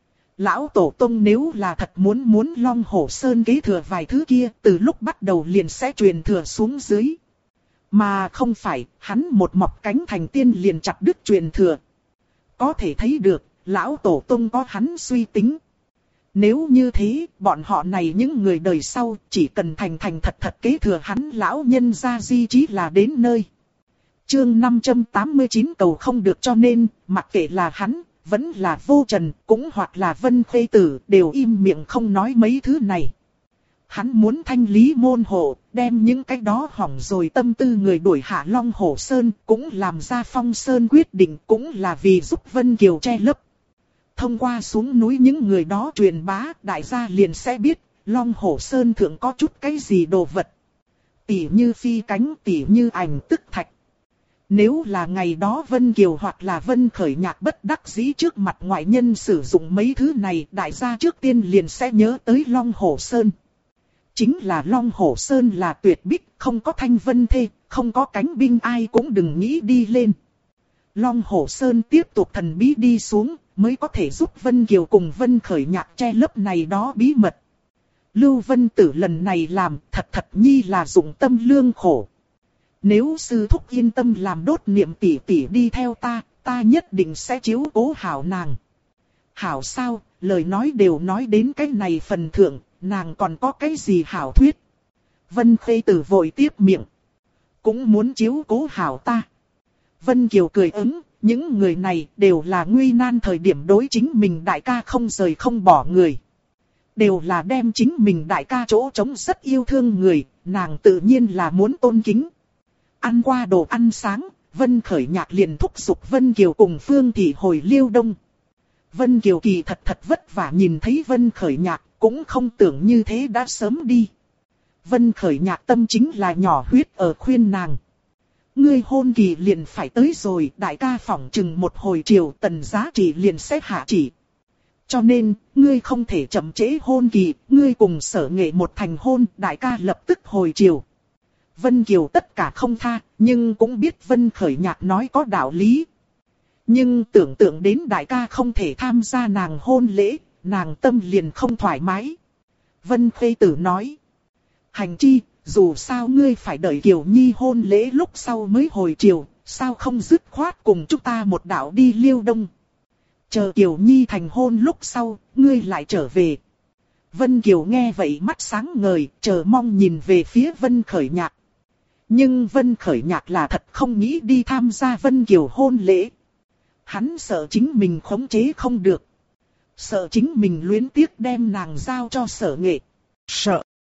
Lão tổ tông nếu là thật muốn Long Hổ Sơn kế thừa vài thứ kia, từ lúc bắt đầu liền sẽ truyền thừa xuống dưới. Mà không phải, hắn một mọc cánh thành tiên liền chặt đứt truyền thừa. Có thể thấy được, lão tổ tông có hắn suy tính. Nếu như thế, bọn họ này những người đời sau, chỉ cần thành thật kế thừa hắn lão nhân gia di trí là đến nơi. Chương 589 cầu không được, cho nên, mặc kệ là hắn, vẫn là Vô Trần, cũng hoặc là Vân Khê Tử, đều im miệng không nói mấy thứ này. Hắn muốn thanh lý môn hộ, đem những cái đó hỏng rồi tâm tư người đuổi hạ Long Hổ Sơn, cũng làm ra Phong Sơn quyết định, cũng là vì giúp Vân Kiều che lấp. Thông qua xuống núi những người đó truyền bá, đại gia liền sẽ biết, Long Hổ Sơn thượng có chút cái gì đồ vật. Tỉ như phi cánh, tỉ như ảnh tức thạch. Nếu là ngày đó Vân Kiều hoặc là Vân Khởi Nhạc bất đắc dĩ trước mặt ngoại nhân sử dụng mấy thứ này, đại gia trước tiên liền sẽ nhớ tới Long Hổ Sơn. Chính là Long Hổ Sơn là tuyệt bích, không có thanh vân thê, không có cánh binh ai cũng đừng nghĩ đi lên. Long Hổ Sơn tiếp tục thần bí đi xuống, mới có thể giúp Vân Kiều cùng Vân Khởi Nhạc che lấp này đó bí mật. Lưu Vân Tử lần này làm thật nhi là dụng tâm lương khổ. Nếu sư thúc yên tâm làm Đốt Niệm tỷ tỷ đi theo ta nhất định sẽ chiếu cố hảo nàng. Hảo sao, lời nói đều nói đến cái này phần thượng, nàng còn có cái gì hảo thuyết. Vân Khê Tử vội tiếp miệng. Cũng muốn chiếu cố hảo ta. Vân Kiều cười ứng, những người này đều là nguy nan thời điểm đối chính mình đại ca không rời không bỏ người. Đều là đem chính mình đại ca chỗ trống rất yêu thương người, nàng tự nhiên là muốn tôn kính. Ăn qua đồ ăn sáng, Vân Khởi Nhạc liền thúc giục Vân Kiều cùng Phương Thị hồi Liêu Đông. Vân Kiều kỳ thật vất vả nhìn thấy Vân Khởi Nhạc, cũng không tưởng như thế đã sớm đi. Vân Khởi Nhạc tâm chính là nhỏ huyết ở khuyên nàng. Ngươi hôn kỳ liền phải tới rồi, đại ca phỏng chừng một hồi chiều Tần Giá Trị liền sẽ hạ chỉ. Cho nên, ngươi không thể chậm trễ hôn kỳ, ngươi cùng Sở Nghệ một thành hôn, đại ca lập tức hồi chiều. Vân Kiều tất cả không tha, nhưng cũng biết Vân Khởi Nhạc nói có đạo lý. Nhưng tưởng tượng đến đại ca không thể tham gia nàng hôn lễ, nàng tâm liền không thoải mái. Vân Khê Tử nói. Hành chi, dù sao ngươi phải đợi Kiều Nhi hôn lễ lúc sau mới hồi chiều, sao không dứt khoát cùng chúng ta một đạo đi Liêu Đông. Chờ Kiều Nhi thành hôn lúc sau, ngươi lại trở về. Vân Kiều nghe vậy mắt sáng ngời, chờ mong nhìn về phía Vân Khởi Nhạc. Nhưng Vân Khởi Nhạc là thật không nghĩ đi tham gia Vân Kiều hôn lễ. Hắn sợ chính mình khống chế không được. Sợ chính mình luyến tiếc đem nàng giao cho Sở Nghệ. Sợ.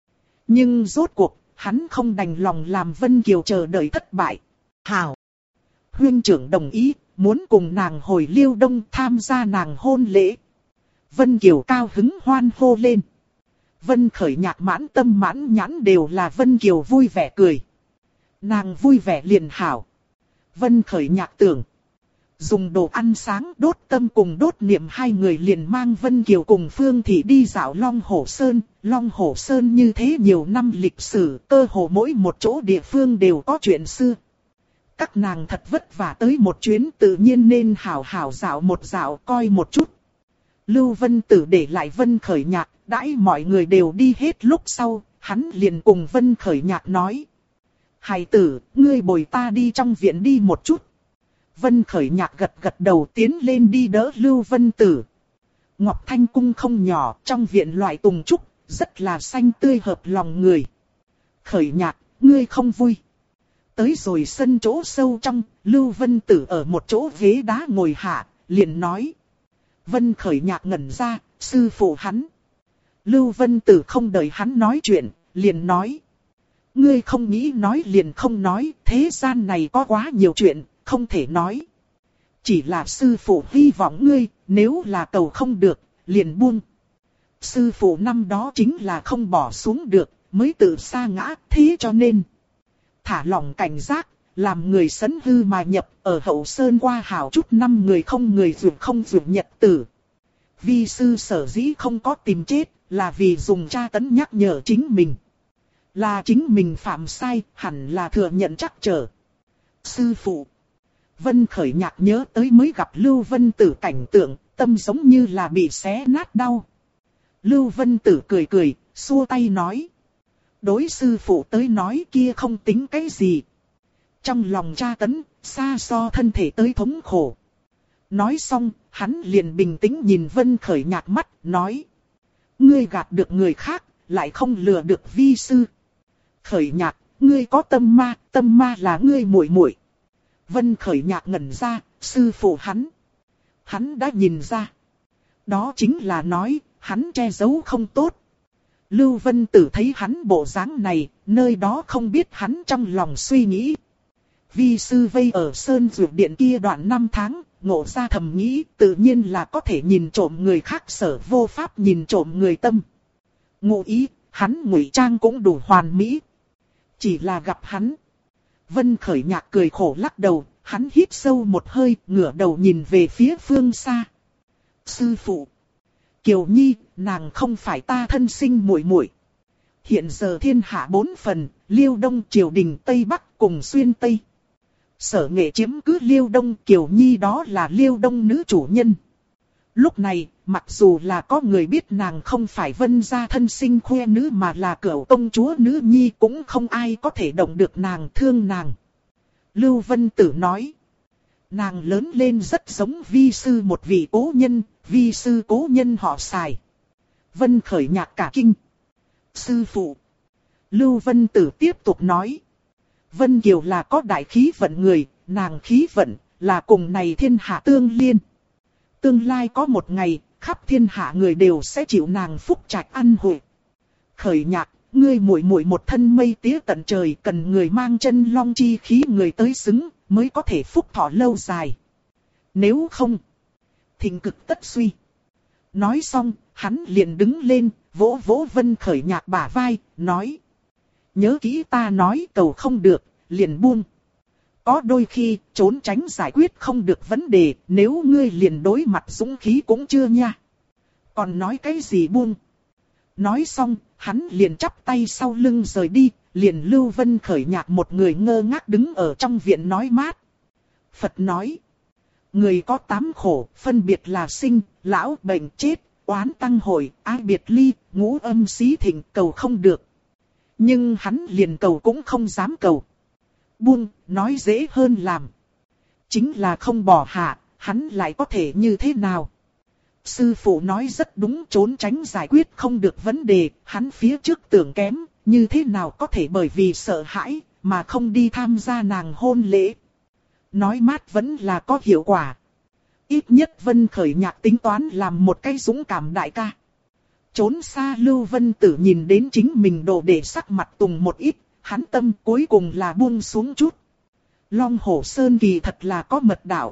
Nhưng rốt cuộc, hắn không đành lòng làm Vân Kiều chờ đợi thất bại. Hảo. Huynh trưởng đồng ý, muốn cùng nàng hồi Liêu Đông tham gia nàng hôn lễ. Vân Kiều cao hứng hoan hô lên. Vân Khởi Nhạc mãn tâm mãn nhãn đều là Vân Kiều vui vẻ cười. Nàng vui vẻ liền hảo. Vân Khởi Nhạc tưởng. Dùng đồ ăn sáng đốt tâm cùng đốt niệm hai người liền mang Vân Kiều cùng Phương Thị đi dạo Long Hổ Sơn. Long Hổ Sơn như thế nhiều năm lịch sử, cơ hồ mỗi một chỗ địa phương đều có chuyện xưa. Các nàng thật vất vả tới một chuyến tự nhiên nên hảo hảo dạo một dạo coi một chút. Lưu Vân Tử để lại Vân Khởi Nhạc, đãi mọi người đều đi hết lúc sau, hắn liền cùng Vân Khởi Nhạc nói. Hài tử, ngươi bồi ta đi trong viện đi một chút. Vân Khởi Nhạc gật gật đầu tiến lên đi đỡ Lưu Vân Tử. Ngọc Thanh Cung không nhỏ, trong viện loại tùng trúc, rất là xanh tươi hợp lòng người. Khởi Nhạc, ngươi không vui. Tới rồi sân chỗ sâu trong, Lưu Vân Tử ở một chỗ ghế đá ngồi hạ, liền nói. Vân Khởi Nhạc ngẩn ra, sư phụ hắn. Lưu Vân Tử không đợi hắn nói chuyện, liền nói. Ngươi không nghĩ nói liền không nói, thế gian này có quá nhiều chuyện, không thể nói. Chỉ là sư phụ hy vọng ngươi, nếu là cầu không được, liền buông. Sư phụ năm đó chính là không bỏ xuống được, mới tự sa ngã, thế cho nên. Thả lỏng cảnh giác, làm người sấn hư mà nhập, ở hậu sơn qua hảo chút năm người không dược nhật tử. Vi sư sở dĩ không có tìm chết, là vì dùng tra tấn nhắc nhở chính mình. Là chính mình phạm sai, hẳn là thừa nhận chắc trở. Sư phụ. Vân Khởi Nhạc nhớ tới mới gặp Lưu Vân Tử cảnh tượng, tâm giống như là bị xé nát đau. Lưu Vân Tử cười cười, xua tay nói. Đối sư phụ tới nói kia không tính cái gì. Trong lòng tra tấn, xa so thân thể tới thống khổ. Nói xong, hắn liền bình tĩnh nhìn Vân Khởi Nhạc mắt, nói. Ngươi gạt được người khác, lại không lừa được vi sư. Khởi Nhạc, ngươi có tâm ma là ngươi muội muội. Vân Khởi Nhạc ngẩn ra, sư phụ hắn. Hắn đã nhìn ra. Đó chính là nói, hắn che giấu không tốt. Lưu Vân Tử thấy hắn bộ dáng này, nơi đó không biết hắn trong lòng suy nghĩ. Vi sư vây ở Sơn Dược Điện kia đoạn 5 tháng, ngộ ra thầm nghĩ, tự nhiên là có thể nhìn trộm người khác sở vô pháp nhìn trộm người tâm. Ngụ ý, hắn ngụy trang cũng đủ hoàn mỹ. Chỉ là gặp hắn. Vân Khởi Nhạc cười khổ lắc đầu, hắn hít sâu một hơi, ngửa đầu nhìn về phía phương xa. Sư phụ. Kiều Nhi, nàng không phải ta thân sinh muội muội. Hiện giờ thiên hạ 4 phần, Liêu Đông, Triều Đình, Tây Bắc cùng Xuyên Tây. Sở Nghệ chiếm cứ Liêu Đông, Kiều Nhi đó là Liêu Đông nữ chủ nhân. Lúc này, mặc dù là có người biết nàng không phải Vân gia thân sinh khoe nữ mà là cửu công chúa nữ nhi, cũng không ai có thể động được nàng, thương nàng. Lưu Vân Tử nói. Nàng lớn lên rất giống vi sư một vị cố nhân, vi sư cố nhân họ Sài. Vân Khởi Nhạc cả kinh. Sư phụ. Lưu Vân Tử tiếp tục nói. Vân Kiều là có đại khí vận người, nàng khí vận là cùng này thiên hạ tương liên. Tương lai có một ngày, khắp thiên hạ người đều sẽ chịu nàng phúc trạch ăn hội. Khởi Nhạc, ngươi muội muội một thân mây tía tận trời, cần người mang chân long chi khí người tới xứng, mới có thể phúc thọ lâu dài. Nếu không, thịnh cực tất suy. Nói xong, hắn liền đứng lên, vỗ vỗ Vân Khởi Nhạc bả vai, nói. Nhớ kỹ ta nói cầu không được, liền buông. Có đôi khi, trốn tránh giải quyết không được vấn đề, nếu ngươi liền đối mặt dũng khí cũng chưa nha. Còn nói cái gì buông? Nói xong, hắn liền chắp tay sau lưng rời đi, liền Lưu Vân Khởi Nhạc một người ngơ ngác đứng ở trong viện nói mát. Phật nói, người có 8 khổ, phân biệt là sinh, lão, bệnh, chết, oán tăng hội, ái biệt ly, ngũ âm xí thịnh, cầu không được. Nhưng hắn liền cầu cũng không dám cầu. Buông, nói dễ hơn làm. Chính là không bỏ hạ, hắn lại có thể như thế nào? Sư phụ nói rất đúng, trốn tránh giải quyết không được vấn đề, hắn phía trước tưởng kém, như thế nào có thể bởi vì sợ hãi, mà không đi tham gia nàng hôn lễ. Nói mát vẫn là có hiệu quả. Ít nhất Vân Khởi Nhạc tính toán làm một cái dũng cảm đại ca. Trốn xa Lưu Vân Tử nhìn đến chính mình đồ để sắc mặt tùng một ít, hắn tâm cuối cùng là buông xuống chút. Long Hổ Sơn kỳ thật là có mật đạo.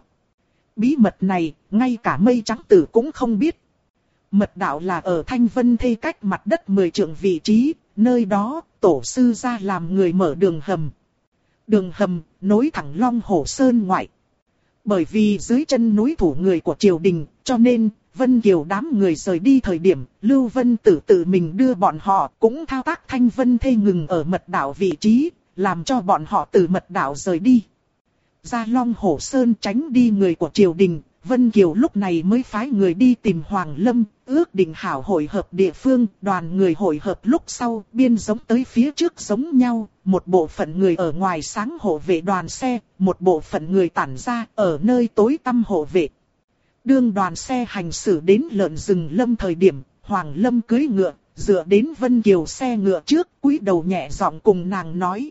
Bí mật này, ngay cả Mây Trắng Tử cũng không biết. Mật đạo là ở Thanh Vân Thê cách mặt đất 10 trượng vị trí, nơi đó, tổ sư ra làm người mở đường hầm. Đường hầm, nối thẳng Long Hổ Sơn ngoại. Bởi vì dưới chân núi thủ người của triều đình, cho nên, Vân Kiều đám người rời đi thời điểm, Lưu Vân Tử tự mình đưa bọn họ cũng thao tác Thanh Vân Thê ngừng ở mật đạo vị trí, làm cho bọn họ từ mật đạo rời đi. Ra Long Hổ Sơn tránh đi người của triều đình, Vân Kiều lúc này mới phái người đi tìm Hoàng Lâm, ước định hảo hội hợp địa phương, đoàn người hội hợp lúc sau, biên giống tới phía trước giống nhau, một bộ phận người ở ngoài sáng hộ vệ đoàn xe, một bộ phận người tản ra ở nơi tối tăm hộ vệ. Đương đoàn xe hành xử đến lợn rừng lâm thời điểm, Hoàng Lâm cưỡi ngựa, dựa đến Vân Kiều xe ngựa trước, cúi đầu nhẹ giọng cùng nàng nói.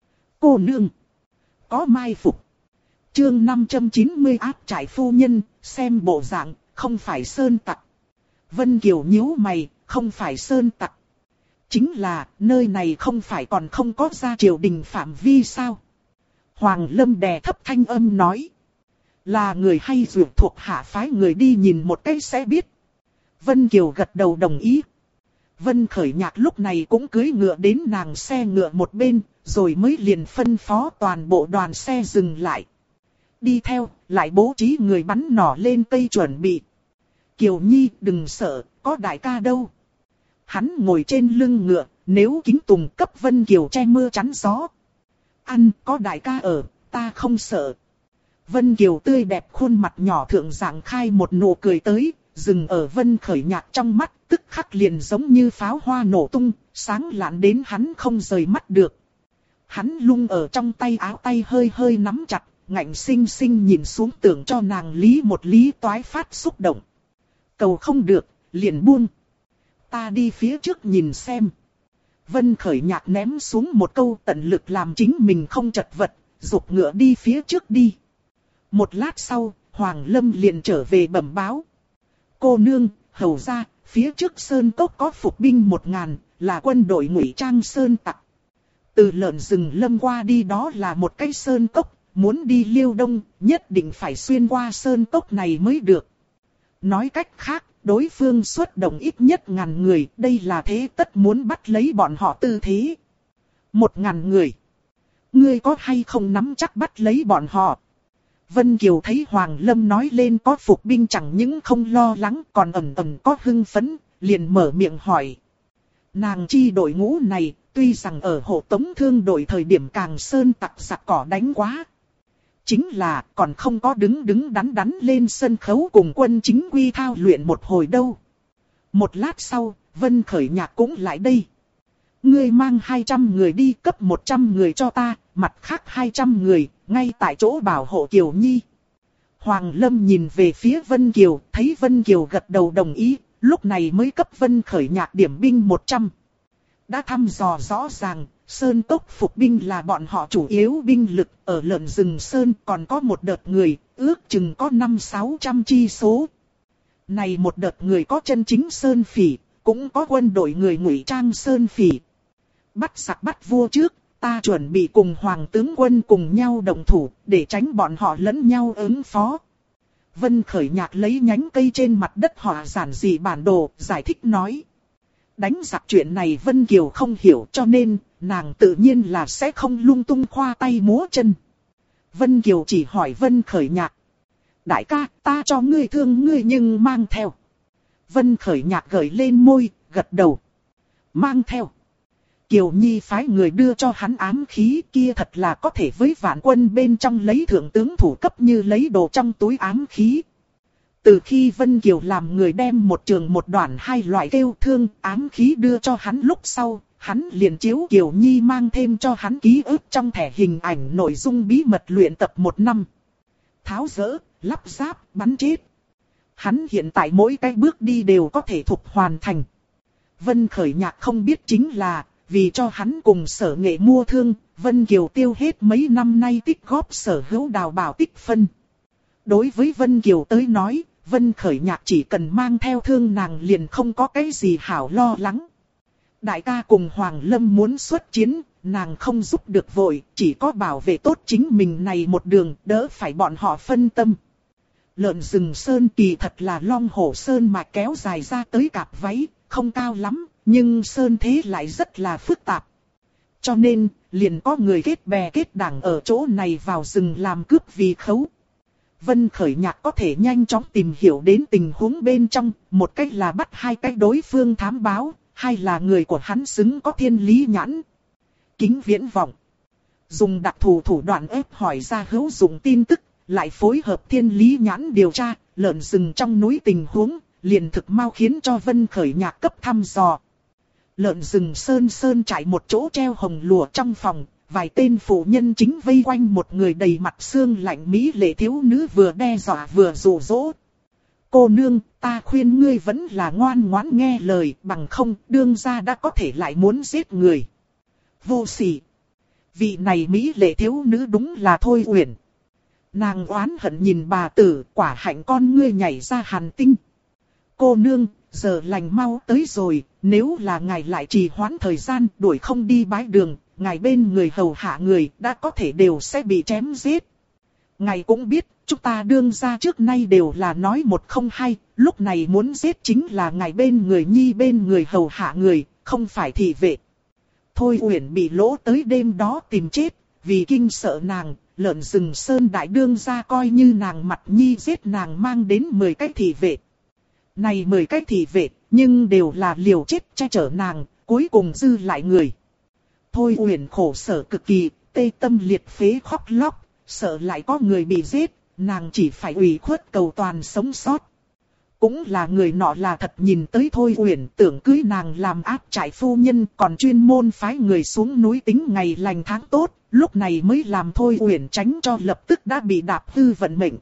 Cô nương, có mai phục. Chương 590 áp trại phu nhân, xem bộ dạng, không phải sơn tặc. Vân Kiều nhíu mày, không phải sơn tặc. Chính là, nơi này không phải còn không có ra triều đình phạm vi sao? Hoàng Lâm đè thấp thanh âm nói. Là người hay dược thuộc hạ phái người đi nhìn một cái sẽ biết. Vân Kiều gật đầu đồng ý. Vân Khởi Nhạc lúc này cũng cưỡi ngựa đến nàng xe ngựa một bên, rồi mới liền phân phó toàn bộ đoàn xe dừng lại. Đi theo, lại bố trí người bắn nỏ lên cây chuẩn bị. Kiều Nhi đừng sợ, có đại ca đâu. Hắn ngồi trên lưng ngựa, nếu Kính Tùng cấp Vân Kiều che mưa chắn gió. Ăn, có đại ca ở, ta không sợ. Vân Kiều tươi đẹp khuôn mặt nhỏ thượng dạng khai một nụ cười tới, dừng ở Vân Khởi Nhạc trong mắt, tức khắc liền giống như pháo hoa nổ tung, sáng lạn đến hắn không rời mắt được. Hắn lung ở trong tay áo tay hơi hơi nắm chặt, ngạnh sinh sinh nhìn xuống tưởng cho nàng lý một lý toái phát xúc động. Cầu không được, liền buông. Ta đi phía trước nhìn xem. Vân Khởi Nhạc ném xuống một câu tận lực làm chính mình không chật vật, dục ngựa đi phía trước đi. Một lát sau, Hoàng Lâm liền trở về bẩm báo. Cô nương, hầu ra, phía trước sơn cốc có phục binh 1000, là quân đội ngụy trang sơn tặc. Từ lợn rừng lâm qua đi đó là một cái sơn cốc, muốn đi Liêu Đông, nhất định phải xuyên qua sơn cốc này mới được. Nói cách khác, đối phương xuất động ít nhất 1000 người, đây là thế tất muốn bắt lấy bọn họ tư thế. 1000 người. Ngươi có hay không nắm chắc bắt lấy bọn họ? Vân Kiều thấy Hoàng Lâm nói lên có phục binh chẳng những không lo lắng còn ẩn ẩn có hưng phấn, liền mở miệng hỏi. Nàng chi đội ngũ này, tuy rằng ở hộ tống thương đội thời điểm càng sơn tặc giặc cỏ đánh quá. Chính là còn không có đứng đắn lên sân khấu cùng quân chính quy thao luyện một hồi đâu. Một lát sau, Vân Khởi Nhạc cũng lại đây. Ngươi mang 200 người đi cấp 100 người cho ta, mặt khác 200 người, ngay tại chỗ bảo hộ Kiều Nhi. Hoàng Lâm nhìn về phía Vân Kiều, thấy Vân Kiều gật đầu đồng ý, lúc này mới cấp Vân Khởi Nhạc điểm binh 100. Đã thăm dò rõ ràng, sơn cốc phục binh là bọn họ chủ yếu binh lực, ở lợn rừng sơn còn có một đợt người, ước chừng có 500-600 chi số. Này một đợt người có chân chính sơn phỉ, cũng có quân đội người ngụy trang sơn phỉ. Bắt giặc bắt vua trước, ta chuẩn bị cùng hoàng tướng quân cùng nhau đồng thủ, để tránh bọn họ lẫn nhau ứng phó. Vân Khởi Nhạc lấy nhánh cây trên mặt đất họa giản dị bản đồ, giải thích nói. Đánh giặc chuyện này Vân Kiều không hiểu cho nên, nàng tự nhiên là sẽ không lung tung khoa tay múa chân. Vân Kiều chỉ hỏi Vân Khởi Nhạc. Đại ca, ta cho ngươi thương ngươi nhưng mang theo. Vân Khởi Nhạc gợi lên môi, gật đầu. Mang theo. Kiều Nhi phái người đưa cho hắn ám khí kia thật là có thể với vạn quân bên trong lấy thượng tướng thủ cấp như lấy đồ trong túi ám khí. Từ khi Vân Kiều làm người đem một trường một đoạn hai loại kêu thương ám khí đưa cho hắn lúc sau, hắn liền chiếu Kiều Nhi mang thêm cho hắn ký ức trong thẻ hình ảnh nội dung bí mật luyện tập 1 năm. Tháo dỡ, lắp ráp, bắn chết. Hắn hiện tại mỗi cái bước đi đều có thể thuộc hoàn thành. Vân Khởi Nhạc không biết chính là, vì cho hắn cùng Sở Nghệ mua thương, Vân Kiều tiêu hết mấy năm nay tích góp sở hữu đào bảo tích phân. Đối với Vân Kiều tới nói, Vân Khởi Nhạc chỉ cần mang theo thương nàng liền không có cái gì hảo lo lắng. Đại ca cùng Hoàng Lâm muốn xuất chiến, nàng không giúp được vội, chỉ có bảo vệ tốt chính mình này một đường, đỡ phải bọn họ phân tâm. Lợn rừng sơn kỳ thật là Long Hổ Sơn mà kéo dài ra tới cạp váy, không cao lắm, nhưng sơn thế lại rất là phức tạp. Cho nên, liền có người kết bè kết đảng ở chỗ này vào rừng làm cướp vì khấu. Vân Khởi Nhạc có thể nhanh chóng tìm hiểu đến tình huống bên trong, một cách là bắt hai cái đối phương thám báo, hai là người của hắn xứng có thiên lý nhãn. Kính Viễn Vọng dùng đặc thù thủ đoạn ép hỏi ra hữu dụng tin tức, lại phối hợp thiên lý nhãn điều tra, lợn rừng trong núi tình huống, liền thực mau khiến cho Vân Khởi Nhạc cấp thăm dò. Lợn rừng sơn trải một chỗ treo hồng lụa trong phòng, vài tên phụ nhân chính vây quanh một người đầy mặt xương lạnh mỹ lệ thiếu nữ vừa đe dọa vừa dụ dỗ. Cô nương, ta khuyên ngươi vẫn là ngoan ngoãn nghe lời, bằng không đương gia đã có thể lại muốn giết người. Vô sỉ. Vị này mỹ lệ thiếu nữ đúng là Thôi Uyển. Nàng oán hận nhìn bà tử, quả hạnh con ngươi nhảy ra hàn tinh. Cô nương, giờ lành mau tới rồi, nếu là ngài lại trì hoãn thời gian đuổi không đi bái đường, ngài bên người hầu hạ người đã có thể đều sẽ bị chém giết. Ngài cũng biết, chúng ta đương gia trước nay đều là nói một không hai, lúc này muốn giết chính là ngài bên người nhi bên người hầu hạ người, không phải thị vệ. Thôi Uyển bị lỗ tới đêm đó tìm chết, vì kinh sợ nàng, lợn rừng sơn đại đương gia coi như nàng mặt nhi giết nàng mang đến 10 cái thị vệ. Này 10 cái thị vệ, nhưng đều là liều chết che chở nàng, cuối cùng dư lại người. Thôi Uyển khổ sở cực kỳ, tê tâm liệt phế khóc lóc, sợ lại có người bị giết, nàng chỉ phải ủy khuất cầu toàn sống sót. Cũng là người nọ là thật nhìn tới Thôi Uyển tưởng cưới nàng làm áp trại phu nhân, còn chuyên môn phái người xuống núi tính ngày lành tháng tốt, lúc này mới làm Thôi Uyển tránh cho lập tức đã bị đạp hư vận mệnh.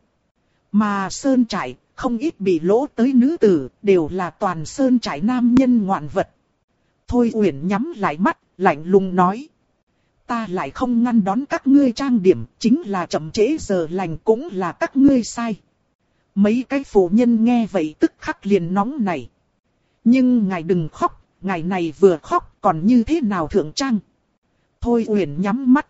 Mà sơn trại, không ít bị lỗ tới nữ tử, đều là toàn sơn trại nam nhân ngoạn vật. Thôi Uyển nhắm lại mắt, lạnh lùng nói. Ta lại không ngăn đón các ngươi trang điểm, chính là chậm trễ giờ lành cũng là các ngươi sai. Mấy cái phụ nhân nghe vậy tức khắc liền nóng nảy. Nhưng ngài đừng khóc, ngài này vừa khóc còn như thế nào thượng trang. Thôi Uyển nhắm mắt.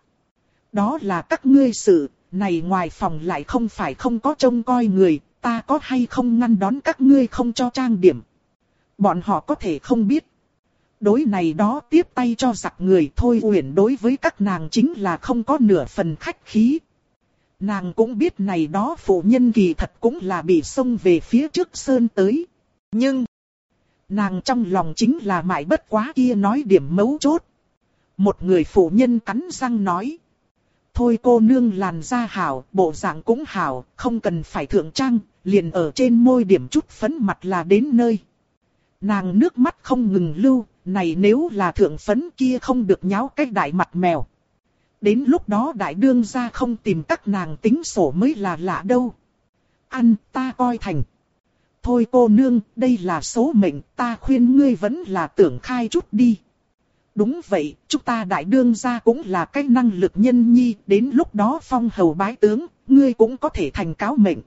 Đó là các ngươi sự, này ngoài phòng lại không phải không có trông coi người, ta có hay không ngăn đón các ngươi không cho trang điểm. Bọn họ có thể không biết. Đối này đó tiếp tay cho giặc người. Thôi Uyển đối với các nàng chính là không có nửa phần khách khí. Nàng cũng biết này đó phụ nhân kỳ thật cũng là bị xông về phía trước sơn tới. Nhưng, nàng trong lòng chính là mãi bất quá kia nói điểm mấu chốt. Một người phụ nhân cắn răng nói. Thôi cô nương làn da hảo, bộ dạng cũng hảo, không cần phải thượng trang, liền ở trên môi điểm chút phấn mặt là đến nơi. Nàng nước mắt không ngừng lưu, này nếu là thượng phấn kia không được nháo cái đại mặt mèo. Đến lúc đó đại đương gia không tìm các nàng tính sổ mới là lạ đâu. Ăn ta coi thành. Thôi cô nương, đây là số mệnh, ta khuyên ngươi vẫn là tưởng khai chút đi. Đúng vậy, chúng ta đại đương gia cũng là cái năng lực nhân nhi, đến lúc đó phong hầu bái tướng, ngươi cũng có thể thành cáo mệnh.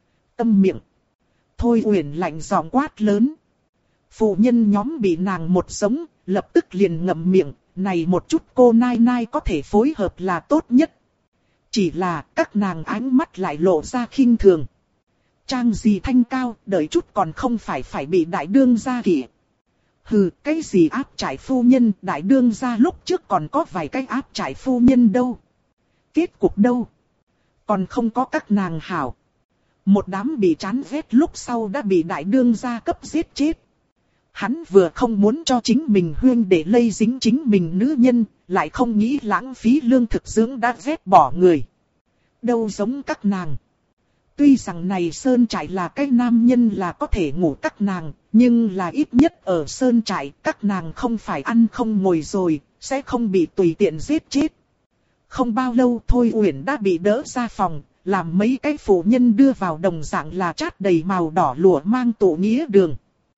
Tâm miệng. Thôi Uyển lạnh giọng quát lớn. Phụ nhân nhóm bị nàng một giống, lập tức liền ngậm miệng, này một chút cô nai nai có thể phối hợp là tốt nhất. Chỉ là các nàng ánh mắt lại lộ ra khinh thường. Trang gì thanh cao, đợi chút còn không phải bị đại đương gia kỷ. Hừ, cái gì áp trại phu nhân, đại đương gia lúc trước còn có vài cái áp trại phu nhân đâu. Kết cục đâu? Còn không có các nàng hảo. Một đám bị chán ghét lúc sau đã bị đại đương gia cấp giết chết. Hắn vừa không muốn cho chính mình huyên để lây dính chính mình nữ nhân, lại không nghĩ lãng phí lương thực dưỡng đã ghét bỏ người. Đâu giống các nàng. Tuy rằng này sơn trại là cái nam nhân là có thể ngủ các nàng, nhưng là ít nhất ở sơn trại các nàng không phải ăn không ngồi rồi, sẽ không bị tùy tiện giết chết. Không bao lâu Thôi Uyển đã bị đỡ ra phòng, làm mấy cái phụ nhân đưa vào đồng dạng là chát đầy màu đỏ lụa mang tụ nghĩa đường.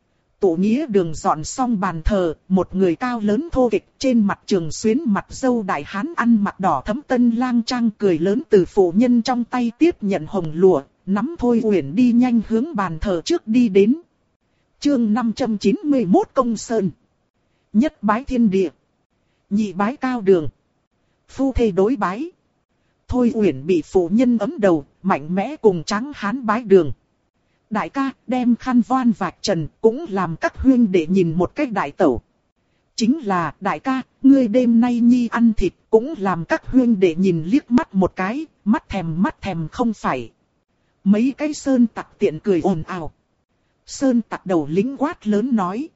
Tụ nghĩa đường dọn xong bàn thờ, một người cao lớn thô kệch trên mặt trường xuyến mặt dâu đại hán ăn mặc đỏ thấm tân lang trang cười lớn từ phụ nhân trong tay tiếp nhận hồng lụa, nắm Thôi Uyển đi nhanh hướng bàn thờ trước đi đến. Chương 591 Công Sơn. Nhất bái thiên địa, nhị bái cao đường, phu thê đối bái. Thôi Uyển bị phụ nhân ấm đầu, mạnh mẽ cùng Tráng Hán bái đường. Đại ca đem khăn voan vạch trần, cũng làm các huynh đệ nhìn một cách đại tẩu. Chính là đại ca, ngươi đêm nay nhi ăn thịt, cũng làm các huynh đệ nhìn liếc mắt một cái, mắt thèm không phải. Mấy cái sơn tặc tiện cười ồn ào. Sơn tặc đầu lính quát lớn nói.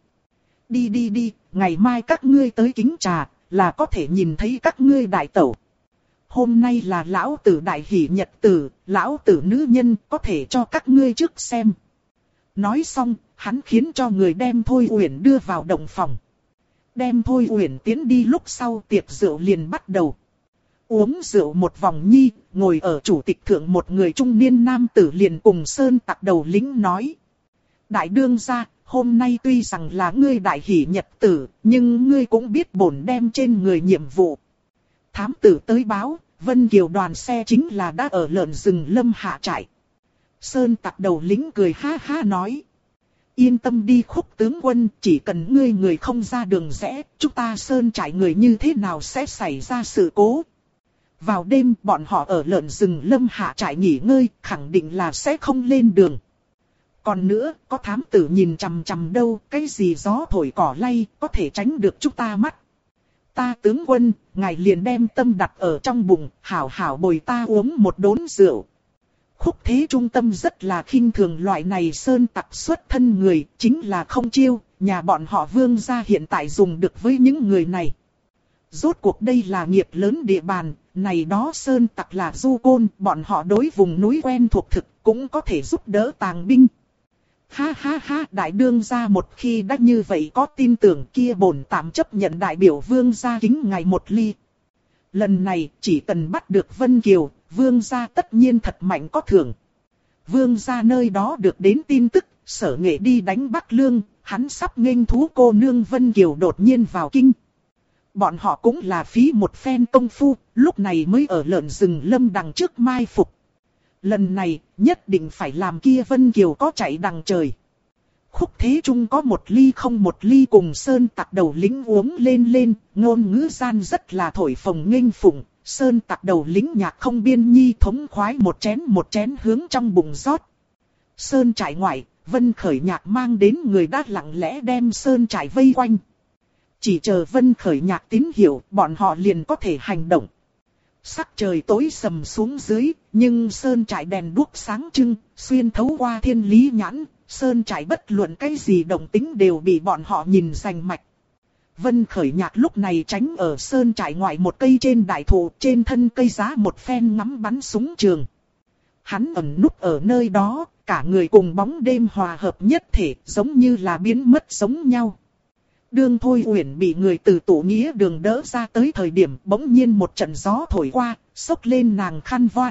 Đi, ngày mai các ngươi tới kính trà, là có thể nhìn thấy các ngươi đại tẩu. Hôm nay là lão tử đại hỷ nhật tử, lão tử nữ nhân có thể cho các ngươi trước xem. Nói xong, hắn khiến cho người đem Thôi Uyển đưa vào động phòng. Đem Thôi Uyển tiến đi lúc sau tiệc rượu liền bắt đầu. Uống rượu một vòng nhi, ngồi ở chủ tịch thượng một người trung niên nam tử liền cùng sơn tặc đầu lính nói. Đại đương gia, hôm nay tuy rằng là ngươi đại hỷ nhật tử, nhưng ngươi cũng biết bổn đem trên người nhiệm vụ. Thám tử tới báo, Vân Kiều đoàn xe chính là đã ở lợn rừng lâm hạ trại. Sơn tặc đầu lính cười ha ha nói. Yên tâm đi Khúc tướng quân, chỉ cần ngươi người không ra đường rẽ, chúng ta sơn trại người như thế nào sẽ xảy ra sự cố. Vào đêm bọn họ ở lợn rừng lâm hạ trại nghỉ ngơi, khẳng định là sẽ không lên đường. Còn nữa, có thám tử nhìn chằm chằm đâu, cái gì gió thổi cỏ lay, có thể tránh được chúng ta mắt. Ta tướng quân, ngài liền đem tâm đặt ở trong bụng, hảo hảo bồi ta uống một đốn rượu. Khúc Thế Trung tâm rất là khinh thường loại này sơn tặc xuất thân người, chính là không chiêu, nhà bọn họ Vương gia hiện tại dùng được với những người này. Rốt cuộc đây là nghiệp lớn địa bàn, này đó sơn tặc là du côn, bọn họ đối vùng núi quen thuộc thực, cũng có thể giúp đỡ tàng binh. Ha, đại đương gia một khi đã như vậy có tin tưởng kia bổn tạm chấp nhận đại biểu Vương gia kính ngài một ly. Lần này chỉ cần bắt được Vân Kiều, Vương gia tất nhiên thật mạnh có thưởng. Vương gia nơi đó được đến tin tức, Sở Nghệ đi đánh Bắc Lương, hắn sắp nghênh thú cô nương Vân Kiều đột nhiên vào kinh. Bọn họ cũng là phí một phen công phu, lúc này mới ở lợn rừng lâm đằng trước mai phục. Lần này, nhất định phải làm kia Vân Kiều có chạy đằng trời. Khúc Thế Trung có một ly không một ly cùng sơn tặc đầu lính uống lên, ngôn ngữ gian rất là thổi phồng nghênh phụng. Sơn tặc đầu lính nhạc không biên nhi thống khoái một chén hướng trong bụng rót. Sơn trại ngoại, Vân Khởi Nhạc mang đến người đã lặng lẽ đem sơn trại vây quanh. Chỉ chờ Vân Khởi Nhạc tín hiệu, bọn họ liền có thể hành động. Sắc trời tối sầm xuống dưới, nhưng sơn trại đèn đuốc sáng trưng, xuyên thấu qua thiên lý nhãn, sơn trại bất luận cái gì động tính đều bị bọn họ nhìn rành mạch. Vân Khởi Nhạc lúc này tránh ở sơn trại ngoại một cây trên đại thụ, trên thân cây giá một phen ngắm bắn súng trường. Hắn ẩn núp ở nơi đó, cả người cùng bóng đêm hòa hợp nhất thể, giống như là biến mất giống nhau. Đương Thôi Uyển bị người từ Tụ Nghĩa đường đỡ ra tới thời điểm, bỗng nhiên một trận gió thổi qua, xốc lên nàng khăn voan.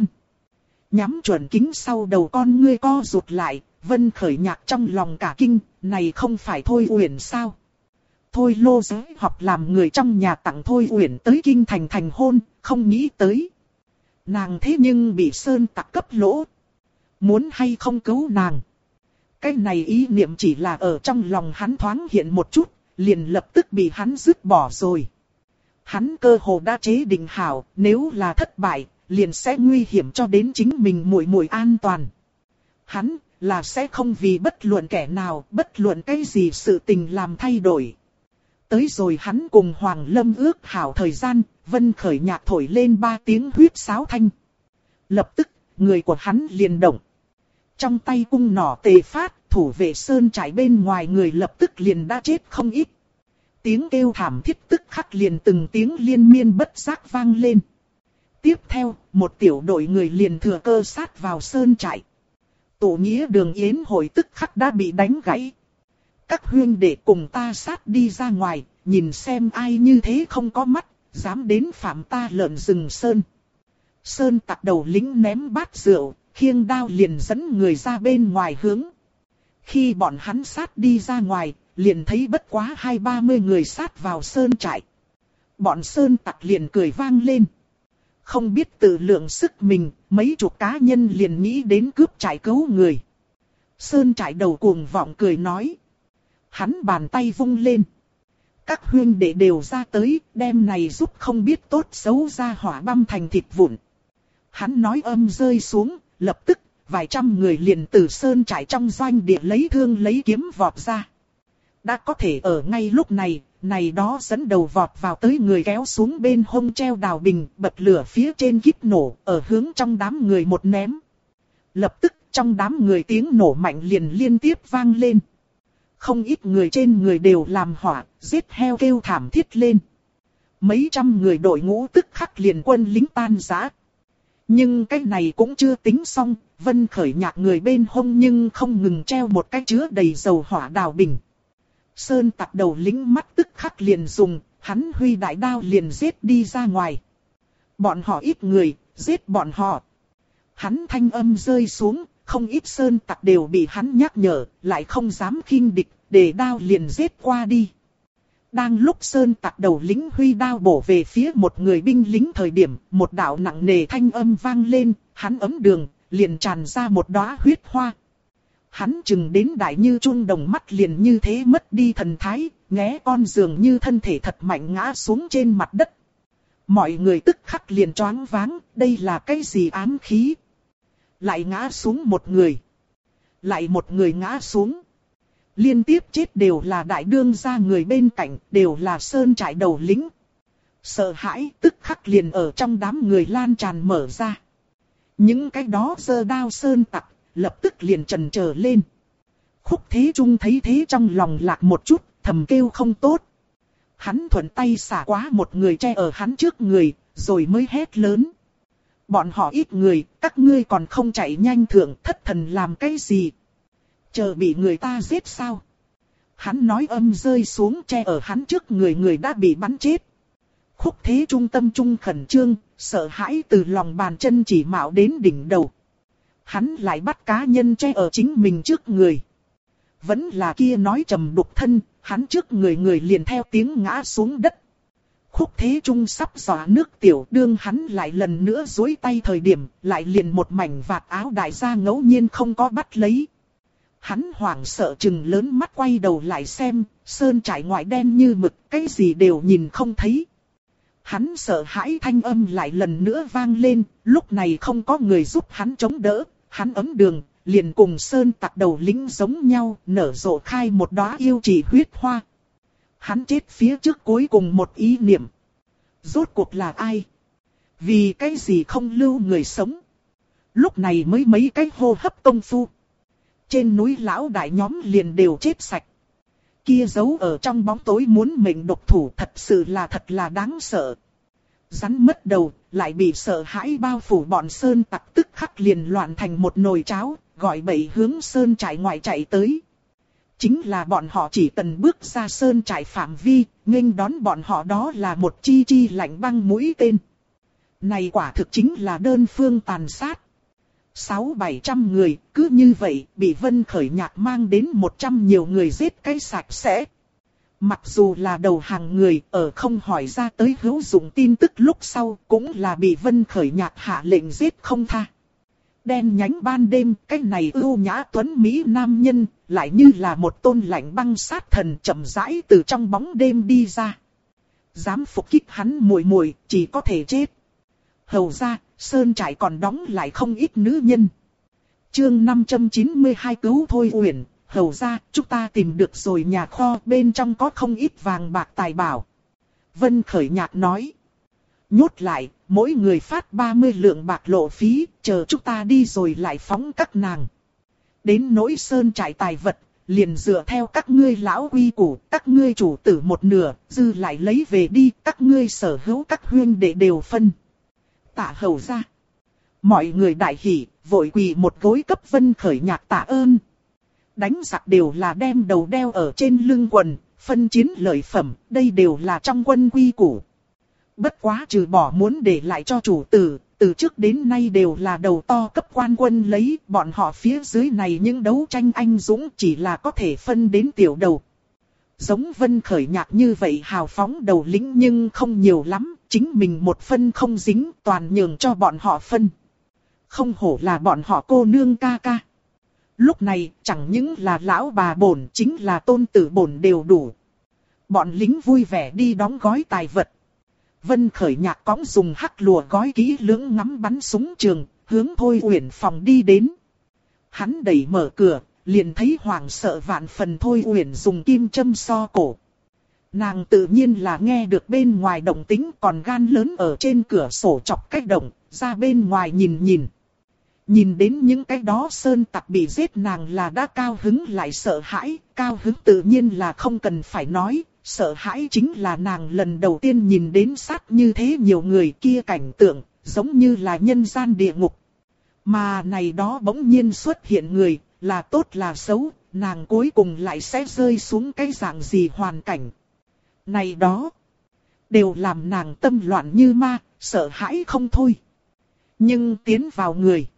Nhắm chuẩn kính sau đầu con ngươi co rụt lại, Vân Khởi Nhạc trong lòng cả kinh, này không phải Thôi Uyển sao? Thôi Lô Giới học làm người trong nhà tặng Thôi Uyển tới kinh thành hôn, không nghĩ tới. Nàng thế nhưng bị sơn tặc cấp lỗ. Muốn hay không cứu nàng? Cái này ý niệm chỉ là ở trong lòng hắn thoáng hiện một chút, liền lập tức bị hắn dứt bỏ rồi. Hắn cơ hồ đã chế định hảo, nếu là thất bại, liền sẽ nguy hiểm cho đến chính mình muội an toàn. Hắn là sẽ không vì bất luận kẻ nào, bất luận cái gì sự tình làm thay đổi. Tới rồi hắn cùng Hoàng Lâm ước hảo thời gian, Vân Khởi Nhạc thổi lên 3 tiếng huyết sáo thanh. Lập tức, người của hắn liền động. Trong tay cung nỏ tề phát, thủ vệ sơn trại bên ngoài người lập tức liền đã chết không ít. Tiếng kêu thảm thiết tức khắc liền từng tiếng liên miên bất giác vang lên. Tiếp theo, một tiểu đội người liền thừa cơ sát vào sơn trại. Tụ Nghĩa đường yến hội tức khắc đã bị đánh gãy. Các huynh đệ cùng ta sát đi ra ngoài, nhìn xem ai như thế không có mắt, dám đến phạm ta lợn rừng sơn. Sơn tặc đầu lính ném bát rượu, khiêng đao liền dẫn người ra bên ngoài hướng. Khi bọn hắn sát đi ra ngoài, liền thấy bất quá 20-30 người sát vào sơn trại. Bọn sơn tặc liền cười vang lên. không biết tự lượng sức mình, mấy chục cá nhân liền nghĩ đến cướp trại cứu người. Sơn Trại Đầu cuồng vọng cười nói. Hắn bàn tay vung lên. Các huynh đệ đều ra tới, đem này giúp không biết tốt xấu ra hỏa băm thành thịt vụn. Hắn nói âm rơi xuống, lập tức, vài trăm người liền từ Sơn Trại trong doanh địa lấy thương lấy kiếm vọt ra. Đã có thể ở ngay lúc này, này đó dẫn đầu vọt vào tới người kéo xuống bên hông treo đào bình, bật lửa phía trên kíp nổ, ở hướng trong đám người một ném. Lập tức trong đám người tiếng nổ mạnh liền liên tiếp vang lên. Không ít người trên người đều làm hỏa, giết heo kêu thảm thiết lên. Mấy trăm người đội ngũ tức khắc liền quân lính tan rã. Nhưng cái này cũng chưa tính xong, Vân Khởi Nhạc người bên hông nhưng không ngừng treo một cái chứa đầy dầu hỏa đào bình. Sơn Tặc Đầu lính mắt tức khắc liền dùng, hắn huy đại đao liền giết đi ra ngoài. Bọn họ ít người, giết bọn họ. Hắn thanh âm rơi xuống, không ít Sơn Tặc đều bị hắn nhắc nhở, lại không dám khinh địch, để đao liền giết qua đi. Đang lúc Sơn Tặc Đầu lính huy đao bổ về phía một người binh lính thời điểm, một đạo nặng nề thanh âm vang lên, hắn ấm đường, liền tràn ra một đóa huyết hoa. Hắn chừng đến đại như chun đồng mắt liền như thế mất đi thần thái, nghé con dường như thân thể thật mạnh ngã xuống trên mặt đất. Mọi người tức khắc liền choáng váng, đây là cái gì ám khí? Lại ngã xuống một người. Lại một người ngã xuống. Liên tiếp chết đều là đại đương gia người bên cạnh, đều là Sơn Trại Đầu lính. Sợ hãi tức khắc liền ở trong đám người lan tràn mở ra. Những cái đó giơ đao Sơn Tặc, lập tức liền chần chờ lên. Khúc Thế Trung thấy thế trong lòng lạc một chút, thầm kêu không tốt. Hắn thuận tay xả quá một người che ở hắn trước người, rồi mới hét lớn. Bọn họ ít người, các ngươi còn không chạy nhanh thượng, thất thần làm cái gì? Chờ bị người ta giết sao? Hắn nói âm rơi xuống, che ở hắn trước người, người đã bị bắn chết. Khúc Thế Trung tâm trung khẩn trương, sợ hãi từ lòng bàn chân chỉ mạo đến đỉnh đầu. Hắn lại bắt cá nhân che ở chính mình trước người. Vẫn là kia nói trầm đục thân, hắn trước người người liền theo tiếng ngã xuống đất. Khúc Thế Trung sắp xóa nước tiểu, đương hắn lại lần nữa duỗi tay thời điểm, lại liền một mảnh vạt áo đại gia ngẫu nhiên không có bắt lấy. Hắn hoảng sợ trừng lớn mắt quay đầu lại xem, Sơn Trại ngoại đen như mực, cái gì đều nhìn không thấy. Hắn sợ hãi thanh âm lại lần nữa vang lên, lúc này không có người giúp hắn chống đỡ, hắn ấm đường, liền cùng Sơn Tặc Đầu lính giống nhau, nở rộ khai một đóa yêu chỉ huyết hoa. Hắn chết phía trước cuối cùng một ý niệm. Rốt cuộc là ai? Vì cái gì không lưu người sống? Lúc này mới mấy cái hô hấp công phu. Trên núi lão đại nhóm liền đều chết sạch. Kia giấu ở trong bóng tối muốn mệnh độc thủ thật sự là thật là đáng sợ. Rắn mất đầu, lại bị sợ hãi bao phủ bọn Sơn Tặc tức khắc liền loạn thành một nồi cháo, gọi bậy hướng Sơn Trại ngoại chạy tới. Chính là bọn họ chỉ cần bước ra Sơn Trại phạm vi, nghênh đón bọn họ đó là một chi chi lạnh băng mũi tên. Này quả thực chính là đơn phương tàn sát. 600-700 người, cứ như vậy, bị Vân Khởi Nhạc mang đến 100 nhiều người giết cái sạch sẽ. Mặc dù là đầu hàng người, ở không hỏi ra tới hữu dụng tin tức lúc sau, cũng là bị Vân Khởi Nhạc hạ lệnh giết không tha. Đen nhánh ban đêm, cái này ưu nhã tuấn Mỹ nam nhân, lại như là một tôn lạnh băng sát thần chậm rãi từ trong bóng đêm đi ra. Dám phục kích hắn muội muội, chỉ có thể chết. Hầu ra, Sơn Trại còn đóng lại không ít nữ nhân. Chương 592 cứu Thôi Uyển. Hầu ra, chúng ta tìm được rồi nhà kho, bên trong có không ít vàng bạc tài bảo. Vân Khởi Nhạc nói. Nhốt lại, mỗi người phát 30 lượng bạc lộ phí, chờ chúng ta đi rồi lại phóng các nàng. Đến nỗi Sơn Trại tài vật, liền dựa theo các ngươi lão quy củ, các ngươi chủ tử một nửa, dư lại lấy về đi, các ngươi sở hữu các huynh đệ đều phân. Tạ hầu ra. Mọi người đại hỉ, vội quỳ một gối cấp Vân Khởi Nhạc tạ ơn. Đánh giặc đều là đem đầu đeo ở trên lưng quần, phân chiến lợi phẩm, đây đều là trong quân quy củ. Bất quá trừ bỏ muốn để lại cho chủ tử, từ trước đến nay đều là đầu to cấp quan quân lấy, bọn họ phía dưới này những đấu tranh anh dũng chỉ là có thể phân đến tiểu đầu. Giống Vân Khởi Nhạc như vậy hào phóng đầu lĩnh nhưng không nhiều lắm, chính mình một phân không dính, toàn nhường cho bọn họ phân. Không hổ là bọn họ cô nương ca ca. Lúc này, chẳng những là lão bà bổn, chính là tôn tử bổn đều đủ. Bọn lính vui vẻ đi đóng gói tài vật. Vân Khởi Nhạc cõng dùng hắc lùa gói kỹ lưỡng ngắm bắn súng trường, hướng Thôi Uyển phòng đi đến. Hắn đẩy mở cửa, liền thấy hoảng sợ vạn phần Thôi Uyển dùng kim châm so cổ. Nàng tự nhiên là nghe được bên ngoài động tĩnh, còn gan lớn ở trên cửa sổ chọc cách động, ra bên ngoài nhìn nhìn. Nhìn đến những cái đó sơn tặc bị giết, nàng là đã cao hứng lại sợ hãi. Cao hứng tự nhiên là không cần phải nói, sợ hãi chính là nàng lần đầu tiên nhìn đến sát như thế nhiều người kia cảnh tượng, giống như là nhân gian địa ngục. Mà này đó bỗng nhiên xuất hiện người, là tốt là xấu, nàng cuối cùng lại sẽ rơi xuống cái dạng gì hoàn cảnh. Này đó, đều làm nàng tâm loạn như ma, sợ hãi không thôi. Nhưng tiến vào người.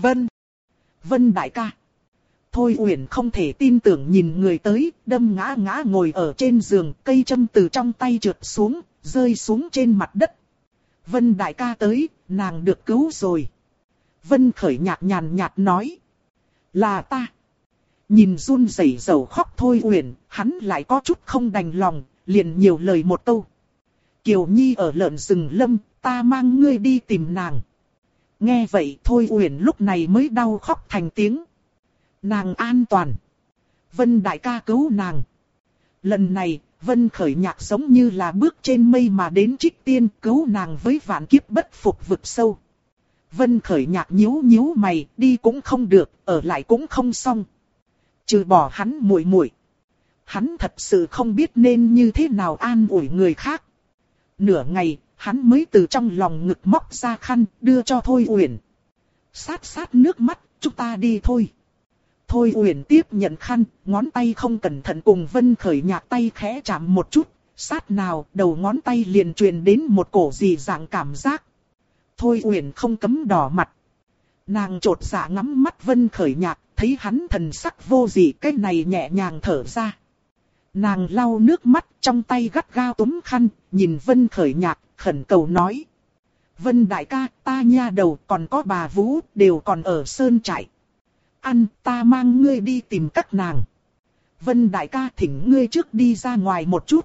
Vân đại ca. Thôi Uyển không thể tin tưởng nhìn người tới, đâm ngã ngồi ở trên giường, cây châm từ trong tay trượt xuống, rơi xuống trên mặt đất. Vân đại ca tới, nàng được cứu rồi. Vân Khởi Nhạc nhàn nhạt nói. Là ta. Nhìn run rẩy rầu khóc Thôi Uyển, hắn lại có chút không đành lòng, liền nhiều lời một câu. Kiều Nhi ở lợn rừng lâm, ta mang ngươi đi tìm nàng. Nghe vậy Thôi Uyển lúc này mới đau khóc thành tiếng. Nàng an toàn. Vân đại ca cứu nàng. Lần này, Vân Khởi Nhạc giống như là bước trên mây mà đến trích tiên, cứu nàng với vạn kiếp bất phục vực sâu. Vân Khởi Nhạc nhíu nhíu mày, đi cũng không được, ở lại cũng không xong. Trừ bỏ hắn muội muội, hắn thật sự không biết nên như thế nào an ủi người khác. Nửa ngày, hắn mới từ trong lòng ngực móc ra khăn, đưa cho Thôi Uyển. Sát nước mắt, chúng ta đi thôi. Thôi Uyển tiếp nhận khăn, ngón tay không cẩn thận cùng Vân Khởi Nhạc tay khẽ chạm một chút, sát nào đầu ngón tay liền truyền đến một cổ dị dạng cảm giác. Thôi Uyển không cấm đỏ mặt. Nàng chột dạ ngắm mắt Vân Khởi Nhạc, thấy hắn thần sắc vô dị, cái này nhẹ nhàng thở ra. Nàng lau nước mắt, trong tay gắt gao túm khăn, nhìn Vân Khởi Nhạc, khẩn cầu nói. Vân đại ca, ta nha đầu còn có bà Vũ, đều còn ở sơn trại. Ăn, ta mang ngươi đi tìm các nàng. Vân đại ca thỉnh ngươi trước đi ra ngoài một chút,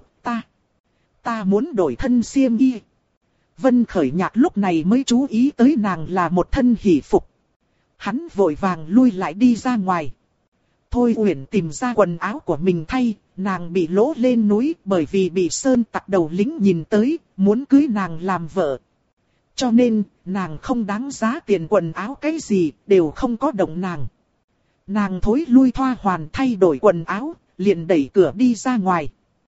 ta muốn đổi thân xiêm y. Vân Khởi Nhạc lúc này mới chú ý tới nàng là một thân hỷ phục. Hắn vội vàng lui lại đi ra ngoài. Thôi Uyển tìm ra quần áo của mình thay, nàng bị lỗ lên núi bởi vì bị sơn tặc đầu lính nhìn tới, muốn cưới nàng làm vợ. Cho nên, nàng không đáng giá tiền quần áo cái gì, đều không có động nàng. Nàng thối lui thoa hoàn thay đổi quần áo, liền đẩy cửa đi ra ngoài.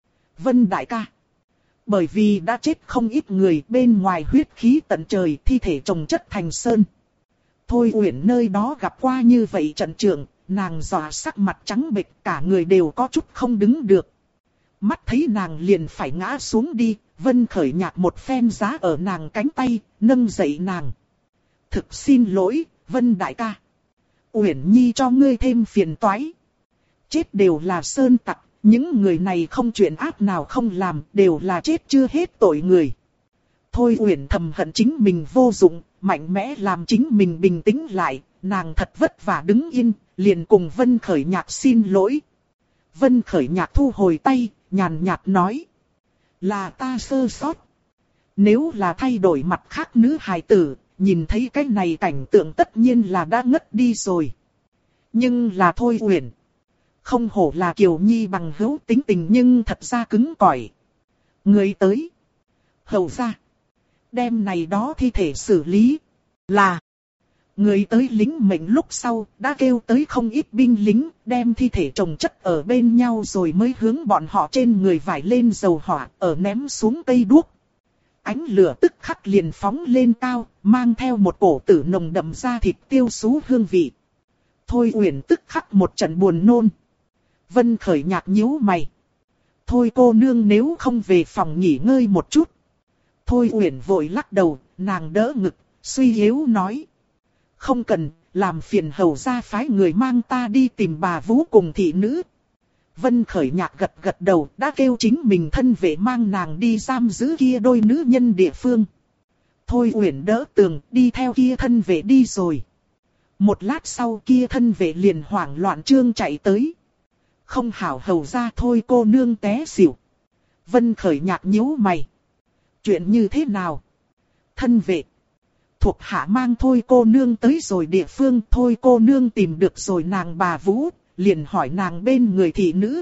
Vân đại ca. Bởi vì đã chết không ít người, bên ngoài huyết khí tận trời, thi thể chồng chất thành sơn. Thôi Uyển nơi đó gặp qua như vậy trận trưởng, nàng dọa sắc mặt trắng bệch, cả người đều có chút không đứng được. Mắt thấy nàng liền phải ngã xuống đi, Vân Khởi Nhạc một phen giá ở nàng cánh tay, nâng dậy nàng. Thực xin lỗi, Vân đại ca. Uyển Nhi cho ngươi thêm phiền toái. Chết đều là sơn tặc, những người này không chuyện ác nào không làm, đều là chết chưa hết tội người. Thôi Uyển thầm hận chính mình vô dụng, mạnh mẽ làm chính mình bình tĩnh lại, nàng thật vất vả đứng yên, liền cùng Vân Khởi Nhạc xin lỗi. Vân Khởi Nhạc thu hồi tay, nhàn nhạt nói. Là ta sơ sót. Nếu là thay đổi mặt khác nữ hài tử, nhìn thấy cái này cảnh tượng tất nhiên là đã ngất đi rồi. Nhưng là Thôi Uyển. Không hổ là Kiều Nhi bằng hữu, tính tình nhưng thật ra cứng cỏi. Người tới. Hầu ra. Đem này đó thi thể xử lý. Là. Người tới lính mệnh lúc sau, đã kêu tới không ít binh lính, đem thi thể chồng chất ở bên nhau rồi mới hướng bọn họ trên người vải lên dầu hỏa, ở ném xuống cây đuốc. Ánh lửa tức khắc liền phóng lên cao, mang theo một cổ tử nồng đậm da thịt tiêu xú hương vị. Thôi Uyển tức khắc một trận buồn nôn. Vân Khởi Nhạc nhíu mày. Thôi cô nương nếu không về phòng nghỉ ngơi một chút. Thôi Uyển vội lắc đầu, nàng đỡ ngực, suy yếu nói. Không cần, làm phiền hầu gia phái người mang ta đi tìm bà Vũ cùng thị nữ. Vân Khởi Nhạc gật gật đầu, đã kêu chính mình thân vệ mang nàng đi giam giữ kia đôi nữ nhân địa phương. Thôi Uyển đỡ tường, đi theo kia thân vệ đi rồi. Một lát sau kia thân vệ liền hoảng loạn trương chạy tới. Không hảo hầu ra thôi cô nương té xỉu. Vân Khởi Nhạc nhíu mày. Chuyện như thế nào? Thân vệ. Thuộc hạ mang thôi cô nương tới rồi địa phương, thôi cô nương tìm được rồi nàng bà Vũ, liền hỏi nàng bên người thị nữ.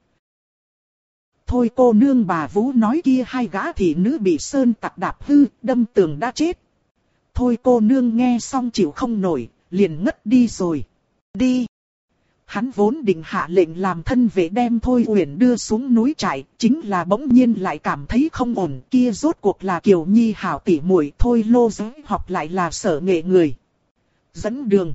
Thôi cô nương bà Vũ nói kia hai gã thị nữ bị sơn tặc đạp hư, đâm tường đã chết. Thôi cô nương nghe xong chịu không nổi, liền ngất đi rồi. Đi. Hắn vốn định hạ lệnh làm thân vệ đem Thôi Uyển đưa xuống núi trại, chính là bỗng nhiên lại cảm thấy không ổn, kia rốt cuộc là Kiều Nhi hảo tỉ muội, Thôi Lô Giới học lại là sở nghệ người. Dẫn đường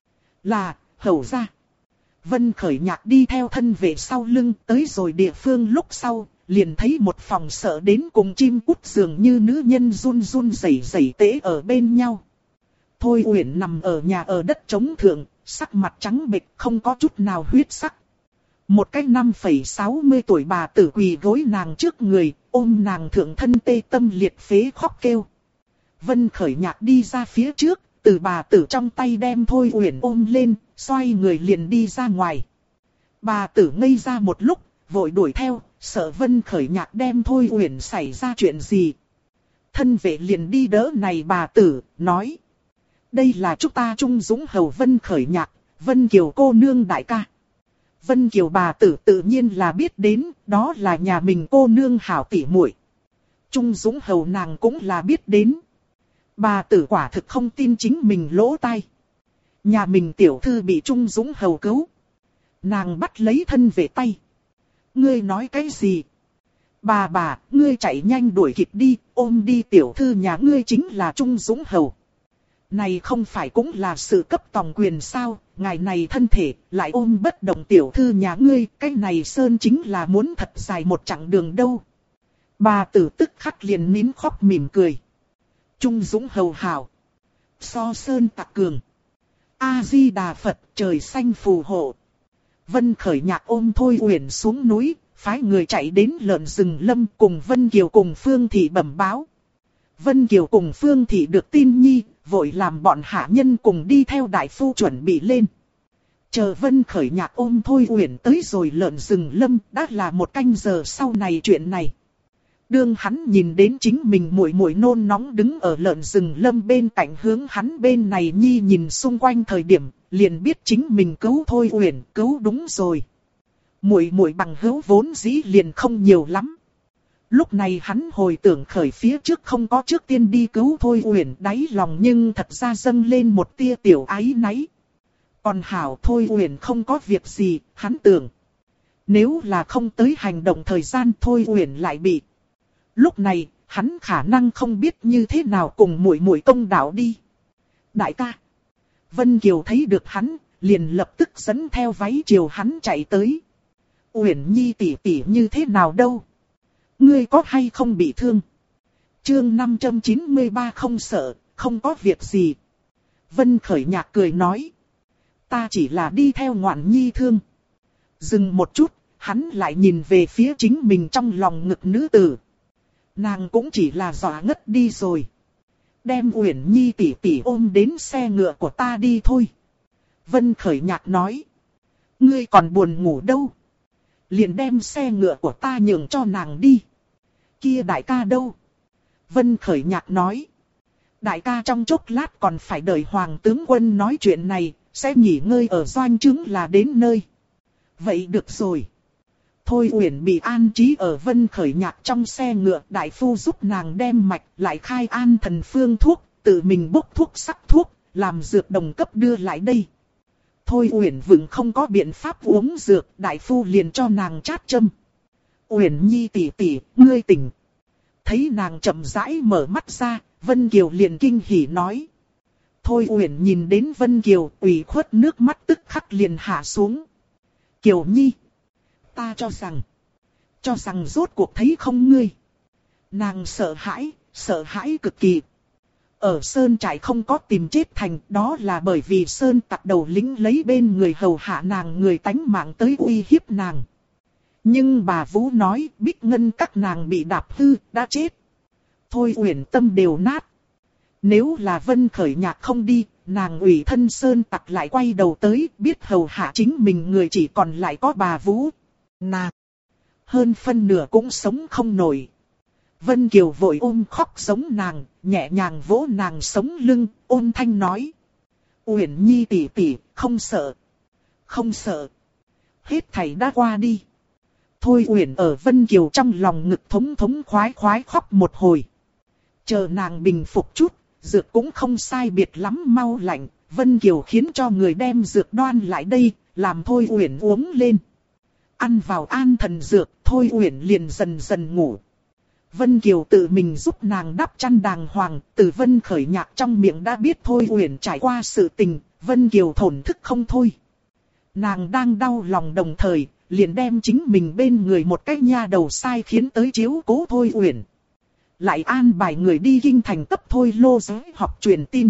là hầu ra. Vân Khởi Nhạc đi theo thân vệ sau lưng, tới rồi địa phương lúc sau, liền thấy một phòng sợ đến cùng chim cút dường như nữ nhân run run rẩy rẩy tễ ở bên nhau. Thôi Uyển nằm ở nhà ở đất trống thượng, sắc mặt trắng bệch không có chút nào huyết sắc. Một cái 5,60 tuổi bà tử quỳ gối nàng trước người, ôm nàng thượng thân tê tâm liệt phế khóc kêu. Vân Khởi Nhạc đi ra phía trước, từ bà tử trong tay đem Thôi Uyển ôm lên, xoay người liền đi ra ngoài. Bà tử ngây ra một lúc, vội đuổi theo, sợ Vân Khởi Nhạc đem Thôi Uyển xảy ra chuyện gì. Thân vệ liền đi đỡ này bà tử, nói. Đây là chúng ta Trung Dũng hầu Vân Khởi Nhạc, Vân Kiều cô nương đại ca. Vân Kiều bà tử tự nhiên là biết đến, đó là nhà mình cô nương hảo tỉ muội. Trung Dũng hầu nàng cũng là biết đến. Bà tử quả thực không tin chính mình lỗ tai. Nhà mình tiểu thư bị Trung Dũng hầu cứu. Nàng bắt lấy thân về tay. Ngươi nói cái gì? Bà, ngươi chạy nhanh đuổi kịp đi, ôm đi tiểu thư nhà ngươi chính là Trung Dũng hầu. Này không phải cũng là sự cấp tòng quyền sao, ngài này thân thể, lại ôm bất động tiểu thư nhà ngươi, cái này sơn chính là muốn thật dài một chặng đường đâu. Bà tử tức khắc liền nín khóc mỉm cười. Trung Dũng hầu hảo. So sơn tặc cường. A-di-đà Phật trời xanh phù hộ. Vân Khởi Nhạc ôm Thôi Uyển xuống núi, phái người chạy đến lợn rừng lâm cùng Vân Kiều cùng Phương Thị bẩm báo. Vân Kiều cùng Phương Thị được tin nhi, vội làm bọn hạ nhân cùng đi theo đại phu chuẩn bị lên. Chờ Vân Khởi Nhạc ôm Thôi Uyển tới rồi lợn rừng lâm, đã là một canh giờ sau này chuyện này. Đương hắn nhìn đến chính mình muội muội nôn nóng đứng ở lợn rừng lâm bên cạnh hướng hắn bên này nhi nhìn xung quanh thời điểm, liền biết chính mình cứu Thôi Uyển, cứu đúng rồi. Muội muội bằng hữu vốn dĩ liền không nhiều lắm. Lúc này hắn hồi tưởng khởi phía trước không có trước tiên đi cứu Thôi Uyển, đáy lòng nhưng thật ra dâng lên một tia tiểu áy náy. Còn hảo Thôi Uyển không có việc gì, hắn tưởng. Nếu là không tới hành động thời gian Thôi Uyển lại bị. Lúc này, hắn khả năng không biết như thế nào cùng muội muội công đạo đi. Đại ca. Vân Kiều thấy được hắn, liền lập tức dẫn theo váy chiều hắn chạy tới. Uyển Nhi tỷ tỷ như thế nào đâu? Ngươi có hay không bị thương? Chương 593 không sợ, không có việc gì. Vân Khởi Nhạc cười nói. Ta chỉ là đi theo Ngoạn Nhi thương. Dừng một chút, hắn lại nhìn về phía chính mình trong lòng ngực nữ tử. Nàng cũng chỉ là dọa ngất đi rồi. Đem Uyển Nhi tỷ tỷ ôm đến xe ngựa của ta đi thôi. Vân Khởi Nhạc nói. Ngươi còn buồn ngủ đâu? Liền đem xe ngựa của ta nhường cho nàng đi. Kia đại ca đâu? Vân Khởi Nhạc nói. Đại ca trong chốc lát còn phải đợi Hoàng tướng quân nói chuyện này, sẽ nghỉ ngơi ở doanh trướng là đến nơi. Vậy được rồi. Thôi Uyển bị an trí ở Vân Khởi Nhạc trong xe ngựa, đại phu giúp nàng đem mạch, lại khai an thần phương thuốc, tự mình bốc thuốc sắc thuốc, làm dược đồng cấp đưa lại đây. Thôi Uyển vững không có biện pháp uống dược, đại phu liền cho nàng chát châm. Uyển Nhi tỷ tỷ, ngươi tỉnh. Thấy nàng chậm rãi mở mắt ra, Vân Kiều liền kinh hỉ nói. Thôi Uyển nhìn đến Vân Kiều, ủy khuất nước mắt tức khắc liền hạ xuống. Kiều Nhi, ta cho rằng rốt cuộc thấy không ngươi. Nàng sợ hãi cực kỳ. Ở Sơn trại không có tìm chết thành, đó là bởi vì Sơn tặc đầu lĩnh lấy bên người hầu hạ nàng người tánh mạng tới uy hiếp nàng. Nhưng bà Vũ nói Bích Ngân các nàng bị đạp hư, đã chết. Thôi Uyển tâm đều nát. Nếu là Vân Khởi Nhạc không đi, nàng ủy thân sơn tặc lại quay đầu tới, biết hầu hạ chính mình người chỉ còn lại có bà Vũ. Nàng hơn phân nửa cũng sống không nổi. Vân Kiều vội ôm khóc giống nàng, nhẹ nhàng vỗ nàng sống lưng, ôn thanh nói. Uyển Nhi tỷ tỷ, không sợ. Không sợ. Hết thảy đã qua đi. Thôi Uyển ở Vân Kiều trong lòng ngực thống thống khoái khoái khóc một hồi. Chờ nàng bình phục chút, dược cũng không sai biệt lắm mau lạnh. Vân Kiều khiến cho người đem dược đoan lại đây, làm Thôi Uyển uống lên. Ăn vào an thần dược, Thôi Uyển liền dần dần ngủ. Vân Kiều tự mình giúp nàng đắp chăn đàng hoàng, từ Vân Khởi Nhạc trong miệng đã biết Thôi Uyển trải qua sự tình, Vân Kiều thổn thức không thôi. Nàng đang đau lòng đồng thời, liền đem chính mình bên người một cái nha đầu sai khiến tới chiếu cố Thôi Uyển. Lại an bài người đi kinh thành cấp Thôi Lô giới học truyền tin.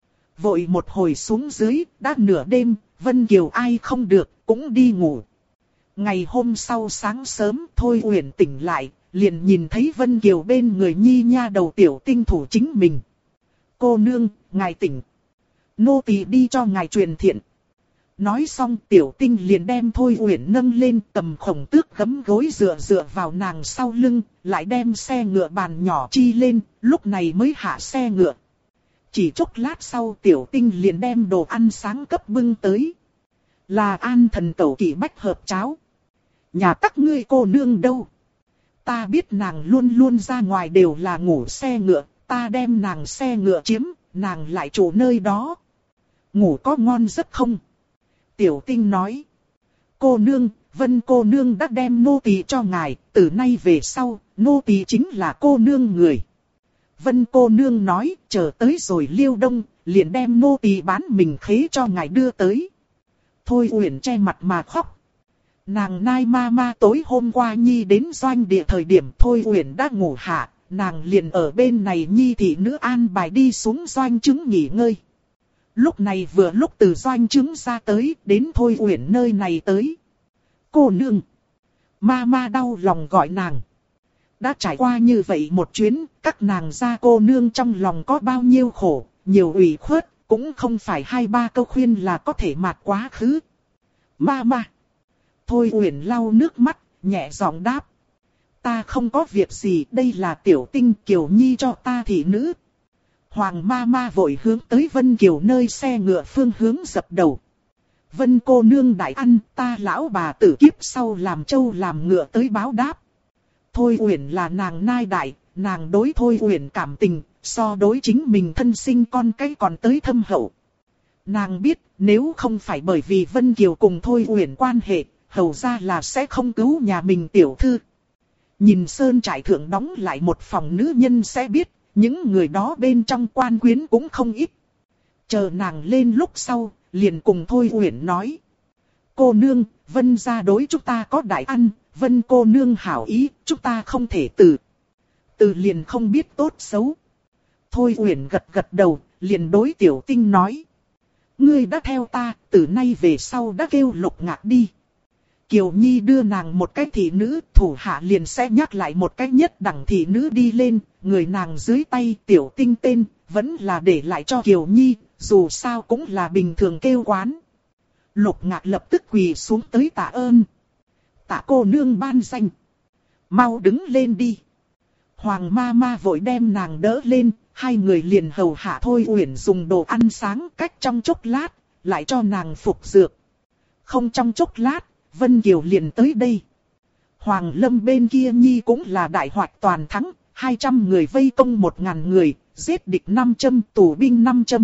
Vội một hồi xuống dưới, đã nửa đêm, Vân Kiều ai không được, cũng đi ngủ. Ngày hôm sau sáng sớm, Thôi Uyển tỉnh lại, liền nhìn thấy Vân Kiều bên người nhi nha đầu Tiểu Tinh thủ chính mình. Cô nương, ngài tỉnh. Nô tỳ đi cho ngài truyền thiện. Nói xong Tiểu Tinh liền đem Thôi Uyển nâng lên, tầm khổng tước gấm gối dựa vào nàng sau lưng, lại đem xe ngựa bàn nhỏ chi lên, lúc này mới hạ xe ngựa. Chỉ chốc lát sau Tiểu Tinh liền đem đồ ăn sáng cấp bưng tới. Là an thần tẩu kỵ bách hợp cháo. Nhà các ngươi cô nương đâu? Ta biết nàng luôn luôn ra ngoài đều là ngủ xe ngựa, ta đem nàng xe ngựa chiếm, nàng lại trụ nơi đó. Ngủ có ngon giấc không? Tiểu Tinh nói. Cô nương, Vân cô nương đã đem nô tỳ cho ngài, từ nay về sau, nô tỳ chính là cô nương người. Vân cô nương nói, chờ tới rồi Liêu Đông, liền đem nô tỳ bán mình khế cho ngài đưa tới. Thôi Uyển che mặt mà khóc. Nàng nai ma ma tối hôm qua Nhi đến doanh địa thời điểm Thôi Uyển đã ngủ hạ, nàng liền ở bên này Nhi thị nữ an bài đi xuống doanh trướng nghỉ ngơi. Lúc này vừa lúc từ doanh trướng ra tới, đến Thôi Uyển nơi này tới. Cô nương. Ma ma đau lòng gọi nàng. Đã trải qua như vậy một chuyến, các nàng gia cô nương trong lòng có bao nhiêu khổ, nhiều ủy khuất, cũng không phải 2-3 câu khuyên là có thể mạt quá khứ. Ma ma. Thôi Uyển lau nước mắt, nhẹ giọng đáp. Ta không có việc gì, đây là Tiểu Tinh Kiều Nhi cho ta thị nữ. Hoàng ma ma vội hướng tới Vân Kiều nơi xe ngựa phương hướng dập đầu. Vân cô nương đại ăn, ta lão bà tử kiếp sau làm trâu làm ngựa tới báo đáp. Thôi Uyển là nàng nai đại, nàng đối Thôi Uyển cảm tình, so đối chính mình thân sinh con cái còn tới thâm hậu. Nàng biết, nếu không phải bởi vì Vân Kiều cùng Thôi Uyển quan hệ, hầu ra là sẽ không cứu nhà mình tiểu thư. Nhìn sơn trại thượng đóng lại một phòng nữ nhân sẽ biết, những người đó bên trong quan quyến cũng không ít. Chờ nàng lên lúc sau, liền cùng Thôi Uyển nói. Cô nương, Vân gia đối chúng ta có đại ăn, Vân cô nương hảo ý, chúng ta không thể từ liền không biết tốt xấu. Thôi Uyển gật gật đầu, liền đối Tiểu Tinh nói. Ngươi đã theo ta, từ nay về sau đã kêu Lục Ngạc đi. Kiều Nhi đưa nàng một cái thị nữ, thủ hạ liền sẽ nhắc lại một cái nhất đẳng thị nữ đi lên, người nàng dưới tay Tiểu Tinh tên, vẫn là để lại cho Kiều Nhi, dù sao cũng là bình thường kêu quán. Lục Ngạc lập tức quỳ xuống tới tạ ơn. Tạ cô nương ban danh. Mau đứng lên đi. Hoàng ma ma vội đem nàng đỡ lên, hai người liền hầu hạ Thôi Uyển dùng đồ ăn sáng cách trong chốc lát, lại cho nàng phục dược. Không trong chốc lát, Vân Kiều liền tới đây. Hoàng Lâm bên kia Nhi cũng là đại hoạt toàn thắng, 200 người vây công 1000 người, giết địch 500, tù binh 500.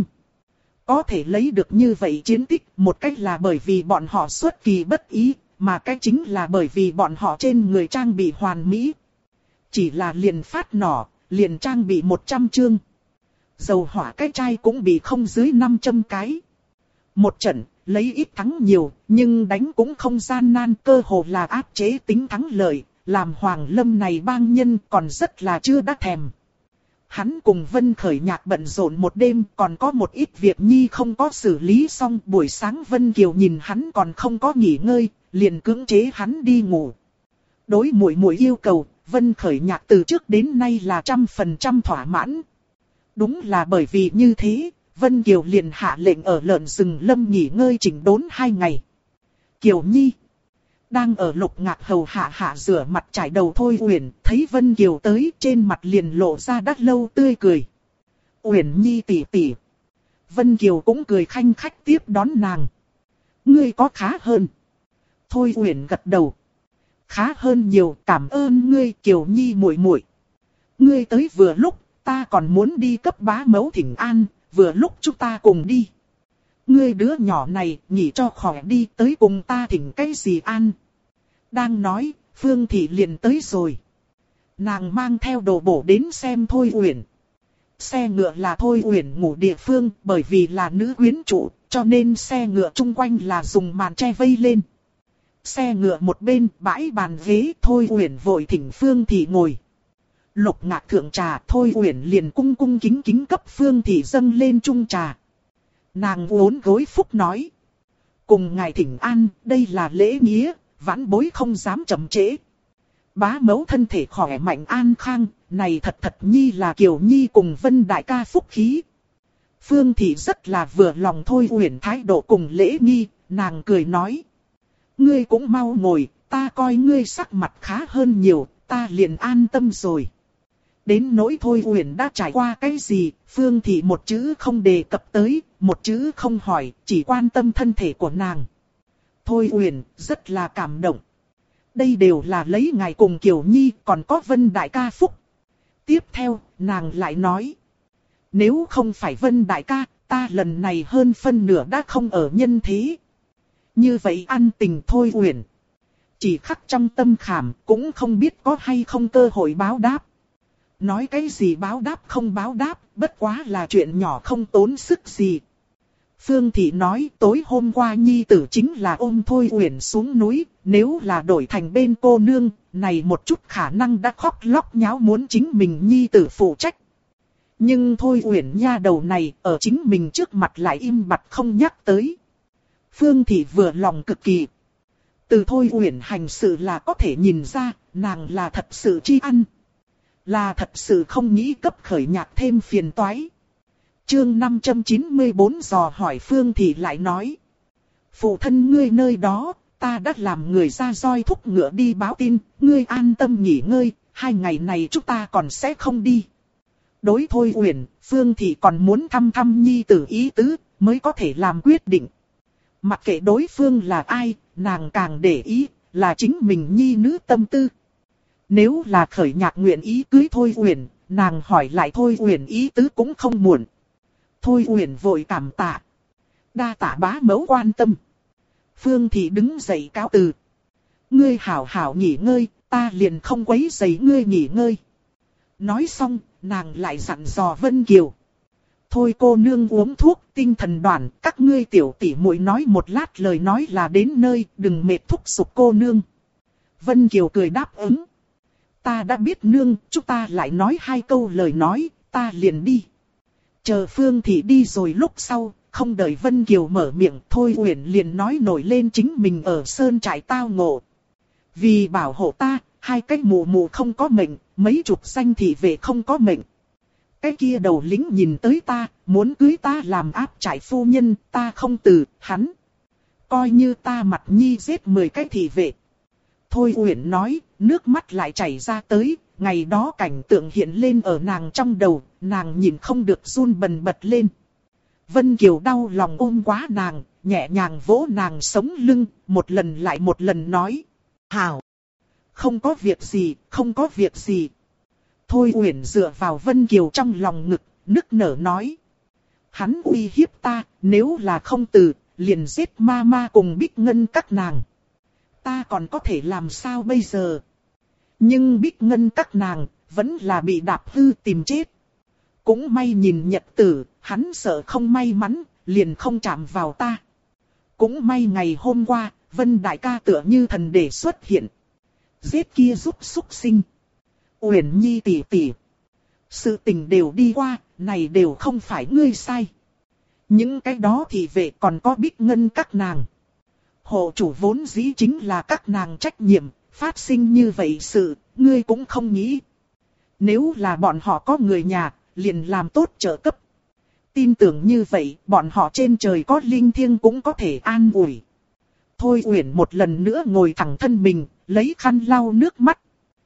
Có thể lấy được như vậy chiến tích, một cách là bởi vì bọn họ xuất kỳ bất ý, mà cách chính là bởi vì bọn họ trên người trang bị hoàn mỹ. Chỉ là liền phát nỏ, liền trang bị 100 chương. Dầu hỏa cái chai cũng bị không dưới 500 cái. Một trận, lấy ít thắng nhiều, nhưng đánh cũng không gian nan, cơ hồ là áp chế tính thắng lợi, làm Hoàng Lâm này bang nhân còn rất là chưa đã thèm. Hắn cùng Vân Khởi Nhạc bận rộn một đêm, còn có một ít việc Nhi không có xử lý xong. Buổi sáng Vân Kiều nhìn hắn còn không có nghỉ ngơi, liền cưỡng chế hắn đi ngủ. Đối muội muội yêu cầu, Vân Khởi Nhạc từ trước đến nay là 100% thỏa mãn. Đúng là bởi vì như thế, Vân Kiều liền hạ lệnh ở lợn rừng lâm nghỉ ngơi chỉnh đốn 2 ngày. Kiều Nhi đang ở Lục Ngạc hầu hạ rửa mặt chải đầu Thôi Uyển, thấy Vân Kiều tới, trên mặt liền lộ ra đắt lâu tươi cười. Uyển Nhi tỷ tỷ. Vân Kiều cũng cười khanh khách tiếp đón nàng. Ngươi có khá hơn? Thôi Uyển gật đầu. Khá hơn nhiều, cảm ơn ngươi Kiều Nhi muội muội. Ngươi tới vừa lúc, ta còn muốn đi cấp bá mẫu thỉnh an, vừa lúc chúng ta cùng đi. Ngươi đứa nhỏ này, nghỉ cho khỏe đi, tới cùng ta thỉnh cái gì ăn. Đang nói, Phương Thị liền tới rồi. Nàng mang theo đồ bổ đến xem Thôi Uyển. Xe ngựa là Thôi Uyển ngủ địa phương, bởi vì là nữ quyến chủ, cho nên xe ngựa chung quanh là dùng màn che vây lên. Xe ngựa một bên, bãi bàn ghế, Thôi Uyển vội thỉnh Phương Thị ngồi. Lục Ngạc thượng trà, Thôi Uyển liền cung cung kính kính cấp Phương Thị dâng lên chung trà. Nàng uốn gối phúc nói. Cùng ngài thỉnh an, đây là lễ nghĩa, vãn bối không dám chậm trễ. Bá mẫu thân thể khỏe mạnh an khang, này thật nhi là Kiều Nhi cùng Vân đại ca phúc khí. Phương Thị rất là vừa lòng Thôi Uyển thái độ cùng lễ nghi, nàng cười nói. Ngươi cũng mau ngồi, ta coi ngươi sắc mặt khá hơn nhiều, ta liền an tâm rồi. Đến nỗi Thôi Uyển đã trải qua cái gì, Phương Thị một chữ không đề cập tới, một chữ không hỏi, chỉ quan tâm thân thể của nàng. Thôi Uyển rất là cảm động. Đây đều là lấy ngài cùng Kiều Nhi, còn có Vân đại ca phúc. Tiếp theo, nàng lại nói. Nếu không phải Vân đại ca, ta lần này hơn phân nửa đã không ở nhân thế. Như vậy ăn tình Thôi Uyển. Chỉ khắc trong tâm khảm, cũng không biết có hay không cơ hội báo đáp. Nói cái gì báo đáp không báo đáp, bất quá là chuyện nhỏ không tốn sức gì. Phương Thị nói tối hôm qua nhi tử chính là ôm Thôi Uyển xuống núi, nếu là đổi thành bên cô nương, này một chút khả năng đã khóc lóc nháo muốn chính mình nhi tử phụ trách. Nhưng Thôi Uyển nha đầu này ở chính mình trước mặt lại im bặt không nhắc tới. Phương Thị vừa lòng cực kỳ. Từ Thôi Uyển hành sự là có thể nhìn ra, nàng là thật sự tri ăn. Là thật sự không nghĩ cấp Khởi Nhạc thêm phiền toái. Chương 594 dò hỏi Phương Thị lại nói. Phụ thân ngươi nơi đó, ta đã làm người ra roi thúc ngựa đi báo tin, ngươi an tâm nghỉ ngơi, 2 ngày này chúng ta còn sẽ không đi. Đối Thôi Uyển, Phương Thị còn muốn thăm nhi tử ý tứ, mới có thể làm quyết định. Mặc kệ đối phương là ai, nàng càng để ý, là chính mình nhi nữ tâm tư. Nếu là Khởi Nhạc nguyện ý cưới Thôi Uyển, nàng hỏi lại Thôi Uyển ý tứ cũng không muộn. Thôi Uyển vội cảm tạ. Đa tạ bá mẫu quan tâm. Phương Thị đứng dậy cáo từ. Ngươi hảo hảo nghỉ ngơi, ta liền không quấy rầy ngươi nghỉ ngơi. Nói xong, nàng lại dặn dò Vân Kiều. Thôi cô nương uống thuốc, tinh thần đoàn, các ngươi tiểu tỷ muội nói một lát lời nói là đến nơi, đừng mệt thúc giục cô nương. Vân Kiều cười đáp ứng. Ta đã biết nương, chúng ta lại nói 2 câu lời nói, ta liền đi. Chờ Phương Thị đi rồi lúc sau, không đợi Vân Kiều mở miệng, Thôi Uyển liền nói nổi lên chính mình ở sơn trại tao ngộ. Vì bảo hộ ta, 2 cái mụ mụ không có mệnh, mấy chục danh thị vệ không có mệnh. Cái kia đầu lính nhìn tới ta, muốn cưới ta làm áp trại phu nhân, ta không từ, hắn. Coi như ta mặt nhi giết 10 cái thị vệ. Thôi Uyển nói, nước mắt lại chảy ra tới, ngày đó cảnh tượng hiện lên ở nàng trong đầu, nàng nhìn không được run bần bật lên. Vân Kiều đau lòng ôm quá nàng, nhẹ nhàng vỗ nàng sống lưng, một lần lại một lần nói. Hảo! Không có việc gì, không có việc gì. Thôi Uyển dựa vào Vân Kiều trong lòng ngực, nức nở nói. Hắn uy hiếp ta, nếu là không từ, liền giết ma ma cùng Bích Ngân các nàng. Ta còn có thể làm sao bây giờ? Nhưng Bích Ngân các nàng, vẫn là bị đạp hư tìm chết. Cũng may nhìn nhật tử, hắn sợ không may mắn, liền không chạm vào ta. Cũng may ngày hôm qua, Vân đại ca tựa như thần để xuất hiện. Giết kia giúp súc sinh. Uyển Nhi tỷ tỷ. Sự tình đều đi qua, này đều không phải ngươi sai. Những cái đó thì về còn có Bích Ngân các nàng. Hộ chủ vốn dĩ chính là các nàng trách nhiệm, Phát sinh như vậy sự, ngươi cũng không nghĩ. Nếu là bọn họ có người nhà, liền làm tốt trợ cấp. Tin tưởng như vậy, bọn họ trên trời có linh thiêng cũng có thể an ủi. Thôi Uyển một lần nữa ngồi thẳng thân mình, lấy khăn lau nước mắt.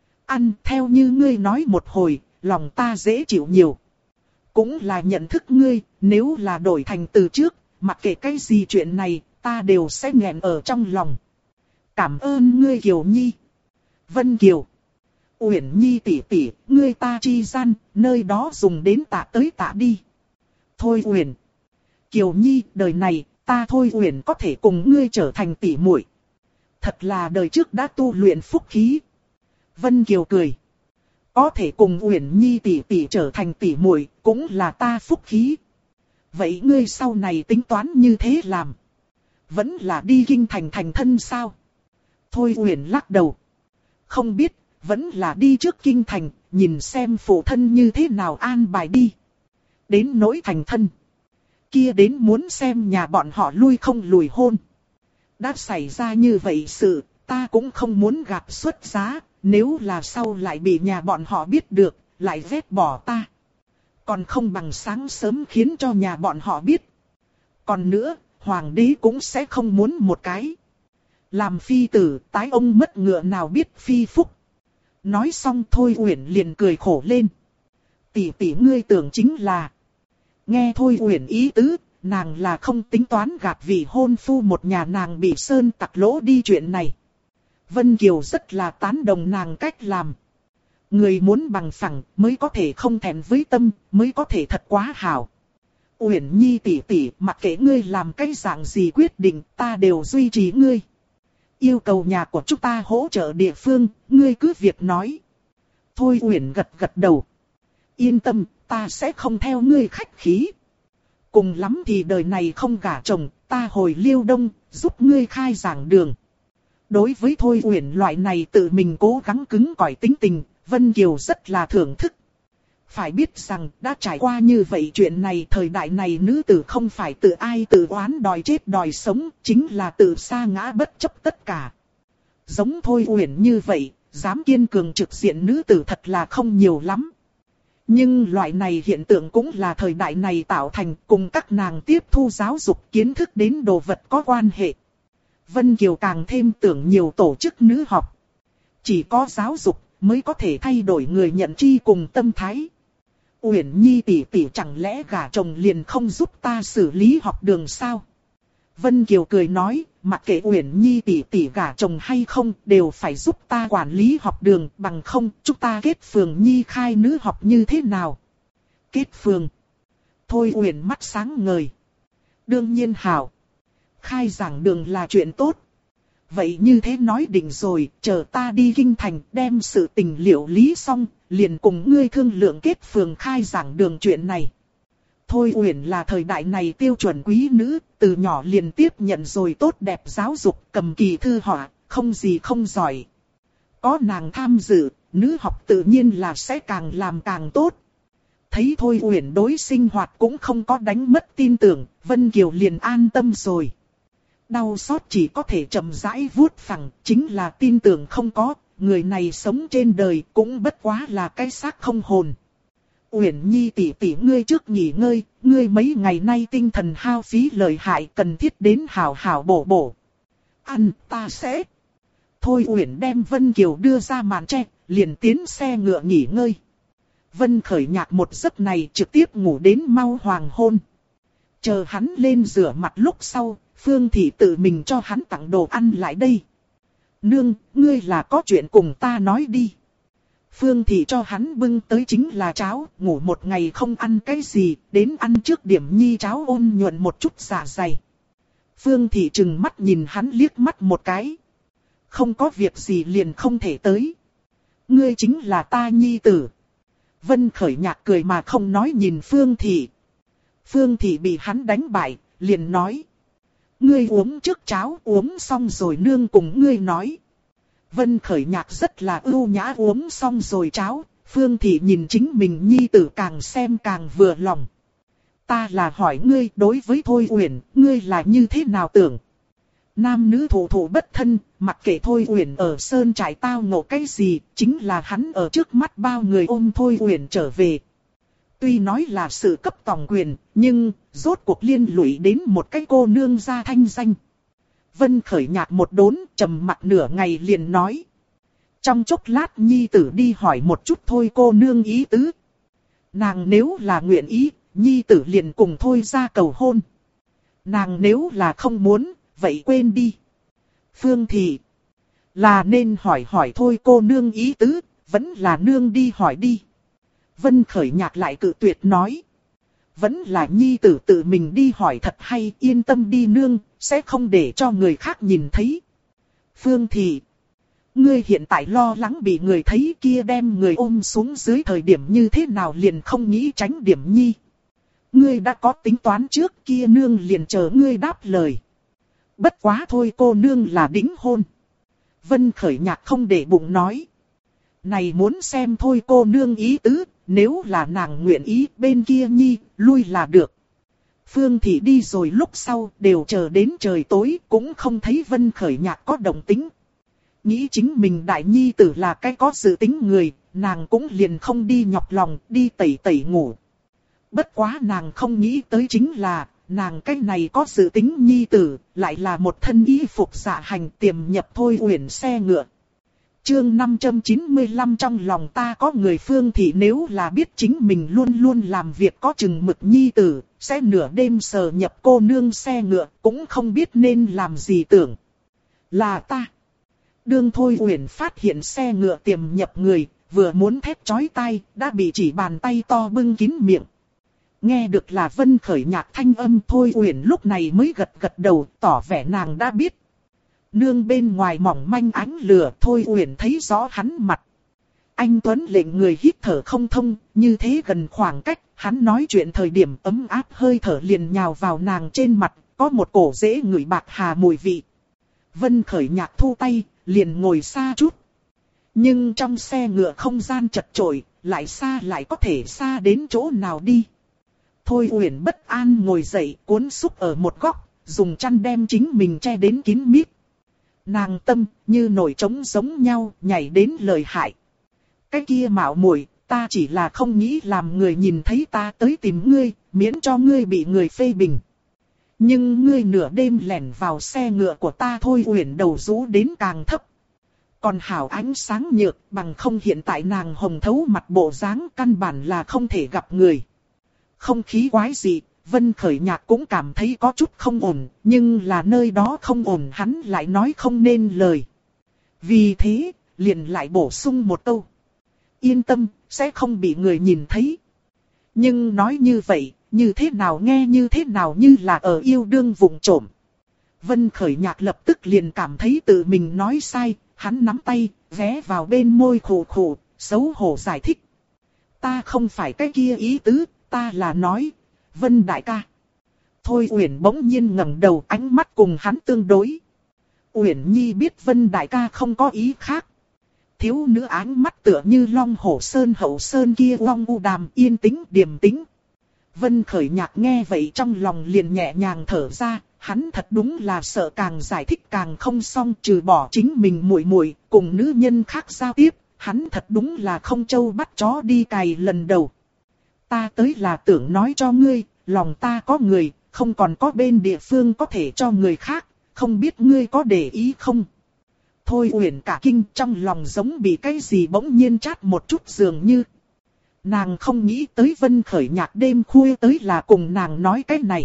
Ăn theo như ngươi nói một hồi, lòng ta dễ chịu nhiều. Cũng là nhận thức ngươi, nếu là đổi thành từ trước, mặc kệ cái gì chuyện này, ta đều sẽ nghẹn ở trong lòng. Cảm ơn ngươi Kiều Nhi. Vân Kiều. Uyển Nhi tỷ tỷ, ngươi ta chi gian, nơi đó dùng đến tạ tới tạ đi. Thôi Uyển. Kiều Nhi, đời này, ta Thôi Uyển có thể cùng ngươi trở thành tỷ muội. Thật là đời trước đã tu luyện phúc khí. Vân Kiều cười. Có thể cùng Uyển Nhi tỷ tỷ trở thành tỷ muội, cũng là ta phúc khí. Vậy ngươi sau này tính toán như thế làm? Vẫn là đi kinh thành thành thân sao? Thôi Uyển lắc đầu. Không biết, vẫn là đi trước kinh thành, nhìn xem phụ thân như thế nào an bài đi. Đến nỗi thành thân. Kia đến muốn xem nhà bọn họ lui không lùi hôn. Đã xảy ra như vậy sự, ta cũng không muốn gạt xuất giá, nếu là sau lại bị nhà bọn họ biết được, lại vét bỏ ta. Còn không bằng sáng sớm khiến cho nhà bọn họ biết. Còn nữa, hoàng đế cũng sẽ không muốn một cái. Làm phi tử, tái ông mất ngựa nào biết phi phúc. Nói xong Thôi Uyển liền cười khổ lên. Tỷ tỷ ngươi tưởng chính là... Nghe Thôi Uyển ý tứ, nàng là không tính toán gạt vị hôn phu một nhà nàng bị sơn tặc lỗ đi chuyện này. Vân Kiều rất là tán đồng nàng cách làm. Người muốn bằng phẳng mới có thể không thẹn với tâm, mới có thể thật quá hảo. Uyển Nhi tỷ tỷ, mặc kệ ngươi làm cái dạng gì quyết định, ta đều duy trì ngươi. Yêu cầu nhà của chúng ta hỗ trợ địa phương, ngươi cứ việc nói. Thôi Uyển gật gật đầu. Yên tâm, ta sẽ không theo ngươi khách khí. Cùng lắm thì đời này không gả chồng, ta hồi Liêu Đông, giúp ngươi khai giảng đường. Đối với Thôi Uyển loại này tự mình cố gắng cứng cỏi tính tình, Vân Kiều rất là thưởng thức. Phải biết rằng đã trải qua như vậy chuyện này, thời đại này nữ tử không phải tự ai tự oán đòi chết đòi sống, chính là tự sa ngã bất chấp tất cả. Giống Thôi Uyển như vậy, dám kiên cường trực diện nữ tử thật là không nhiều lắm. Nhưng loại này hiện tượng cũng là thời đại này tạo thành, cùng các nàng tiếp thu giáo dục kiến thức đến đồ vật có quan hệ. Vân Kiều càng thêm tưởng nhiều tổ chức nữ học. Chỉ có giáo dục mới có thể thay đổi người nhận chi cùng tâm thái. Uyển Nhi tỷ tỷ chẳng lẽ gả chồng liền không giúp ta xử lý học đường sao? Vân Kiều cười nói, mặc kệ Uyển Nhi tỷ tỷ gả chồng hay không, đều phải giúp ta quản lý học đường, bằng không, chúng ta kết phường Nhi khai nữ học như thế nào? Kết phường. Thôi Uyển mắt sáng ngời. Đương nhiên hảo. Khai giảng đường là chuyện tốt. Vậy như thế nói định rồi, chờ ta đi kinh thành đem sự tình liệu lý xong, liền cùng ngươi thương lượng kết phường khai giảng đường chuyện này. Thôi Uyển là thời đại này tiêu chuẩn quý nữ, từ nhỏ liền tiếp nhận rồi tốt đẹp giáo dục, cầm kỳ thư họa, không gì không giỏi. Có nàng tham dự, nữ học tự nhiên là sẽ càng làm càng tốt. Thấy Thôi Uyển đối sinh hoạt cũng không có đánh mất tin tưởng, Vân Kiều liền an tâm rồi. Đau xót chỉ có thể chậm rãi vuốt phẳng, chính là tin tưởng không có, người này sống trên đời cũng bất quá là cái xác không hồn. Uyển Nhi tỷ tỷ ngươi trước nghỉ ngơi, ngươi mấy ngày nay tinh thần hao phí lợi hại, cần thiết đến hảo hảo bổ bổ. Ăn ta sẽ. Thôi Uyển đem Vân Kiều đưa ra màn tre, liền tiến xe ngựa nghỉ ngơi. Vân Khởi Nhạc một giấc này trực tiếp ngủ đến mau hoàng hôn. Chờ hắn lên rửa mặt lúc sau, Phương Thị tự mình cho hắn tặng đồ ăn lại đây. Nương, ngươi là có chuyện cùng ta nói đi. Phương Thị cho hắn bưng tới chính là cháo, ngủ một ngày không ăn cái gì, đến ăn trước điểm nhi cháo ôn nhuận một chút dạ dày. Phương Thị trừng mắt nhìn hắn liếc mắt một cái. Không có việc gì liền không thể tới. Ngươi chính là ta nhi tử. Vân Khởi Nhạc cười mà không nói nhìn Phương Thị. Phương Thị bị hắn đánh bại, liền nói. Ngươi uống trước cháo, uống xong rồi nương cùng ngươi nói. Vân Khởi Nhạc rất là ưu nhã uống xong rồi cháo, Phương Thị nhìn chính mình nhi tử càng xem càng vừa lòng. Ta là hỏi ngươi đối với Thôi Uyển, ngươi là như thế nào tưởng? nam nữ thủ thủ bất thân, mặc kệ Thôi Uyển ở sơn trại tao ngộ cái gì, chính là hắn ở trước mắt bao người ôm Thôi Uyển trở về. Tuy nói là sự cấp tòng quyền, nhưng rốt cuộc liên lụy đến một cái cô nương gia thanh danh. Vân Khởi Nhạc một đốn, trầm mặc nửa ngày liền nói. Trong chốc lát nhi tử đi hỏi một chút thôi cô nương ý tứ. Nàng nếu là nguyện ý, nhi tử liền cùng thôi ra cầu hôn. Nàng nếu là không muốn, vậy quên đi. Phương Thị, là nên hỏi hỏi thôi cô nương ý tứ, vẫn là nương đi hỏi đi. Vân Khởi Nhạc lại cự tuyệt nói. Vẫn là nhi tử tự mình đi hỏi thật hay, yên tâm đi nương, sẽ không để cho người khác nhìn thấy. Phương Thị, ngươi hiện tại lo lắng bị người thấy kia đem người ôm xuống dưới thời điểm như thế nào liền không nghĩ tránh điểm nhi. Ngươi đã có tính toán trước kia nương liền chờ ngươi đáp lời. Bất quá thôi cô nương là đính hôn. Vân Khởi Nhạc không để bụng nói. Này muốn xem thôi cô nương ý tứ, nếu là nàng nguyện ý bên kia nhi, lui là được. Phương Thị đi rồi lúc sau đều chờ đến trời tối cũng không thấy Vân Khởi Nhạc có động tính. Nghĩ chính mình đại nhi tử là cái có dự tính người, nàng cũng liền không đi nhọc lòng, đi tẩy tẩy ngủ. Bất quá nàng không nghĩ tới chính là, nàng cái này có dự tính nhi tử, lại là một thân y phục dạ hành tiềm nhập Thôi Uyển xe ngựa. Chương 595 trong lòng ta có người. Phương Thị nếu là biết chính mình luôn luôn làm việc có chừng mực nhi tử, sẽ nửa đêm sờ nhập cô nương xe ngựa, cũng không biết nên làm gì tưởng. Là ta. Đương Thôi Uyển phát hiện xe ngựa tiềm nhập người, vừa muốn thét chói tai, đã bị chỉ bàn tay to bưng kín miệng. Nghe được là Vân Khởi Nhạc thanh âm, Thôi Uyển lúc này mới gật đầu, tỏ vẻ nàng đã biết. Nương bên ngoài mỏng manh ánh lửa, Thôi Uyển thấy rõ hắn mặt. Anh Tuấn lệnh người hít thở không thông, như thế gần khoảng cách, hắn nói chuyện thời điểm ấm áp hơi thở liền nhào vào nàng trên mặt, có một cổ dễ ngửi bạc hà mùi vị. Vân Khởi Nhạc thu tay, liền ngồi xa chút. Nhưng trong xe ngựa không gian chật chội, lại xa lại có thể xa đến chỗ nào đi. Thôi Uyển bất an ngồi dậy, cuốn xúc ở một góc, dùng chăn đem chính mình che đến kín mít. Nàng tâm như nổi trống giống nhau, nhảy đến lời hại. Cái kia mạo muội, ta chỉ là không nghĩ làm người nhìn thấy ta tới tìm ngươi, miễn cho ngươi bị người phê bình. Nhưng ngươi nửa đêm lẻn vào xe ngựa của ta. Thôi Uyển đầu rũ đến càng thấp. Còn hảo ánh sáng nhược, bằng không hiện tại nàng hồng thấu mặt bộ dáng căn bản là không thể gặp người. Không khí quái dị, Vân Khởi Nhạc cũng cảm thấy có chút không ổn, nhưng là nơi đó không ổn hắn lại nói không nên lời. Vì thế, liền lại bổ sung một câu. Yên tâm, sẽ không bị người nhìn thấy. Nhưng nói như vậy, như thế nào nghe như thế nào như là ở yêu đương vụng trộm. Vân Khởi Nhạc lập tức liền cảm thấy tự mình nói sai, hắn nắm tay, ghé vào bên môi khổ khổ, xấu hổ giải thích. Ta không phải cái kia ý tứ, ta là nói, Vân đại ca. Thôi Uyển bỗng nhiên ngẩng đầu, ánh mắt cùng hắn tương đối. Uyển Nhi biết Vân đại ca không có ý khác. Thiếu nữ ánh mắt tựa như Long Hổ Sơn hậu sơn kia long u đàm, yên tĩnh điềm tĩnh. Vân Khởi Nhạc nghe vậy trong lòng liền nhẹ nhàng thở ra, hắn thật đúng là sợ càng giải thích càng không xong, trừ bỏ chính mình muội muội cùng nữ nhân khác giao tiếp, hắn thật đúng là không trâu bắt chó đi cày lần đầu. Ta tới là tưởng nói cho ngươi, lòng ta có người, không còn có bên địa phương có thể cho người khác, không biết ngươi có để ý không? Thôi Uyển cả kinh, trong lòng giống bị cái gì bỗng nhiên chát một chút dường như. Nàng không nghĩ tới Vân Khởi Nhạc đêm khuya tới là cùng nàng nói cái này.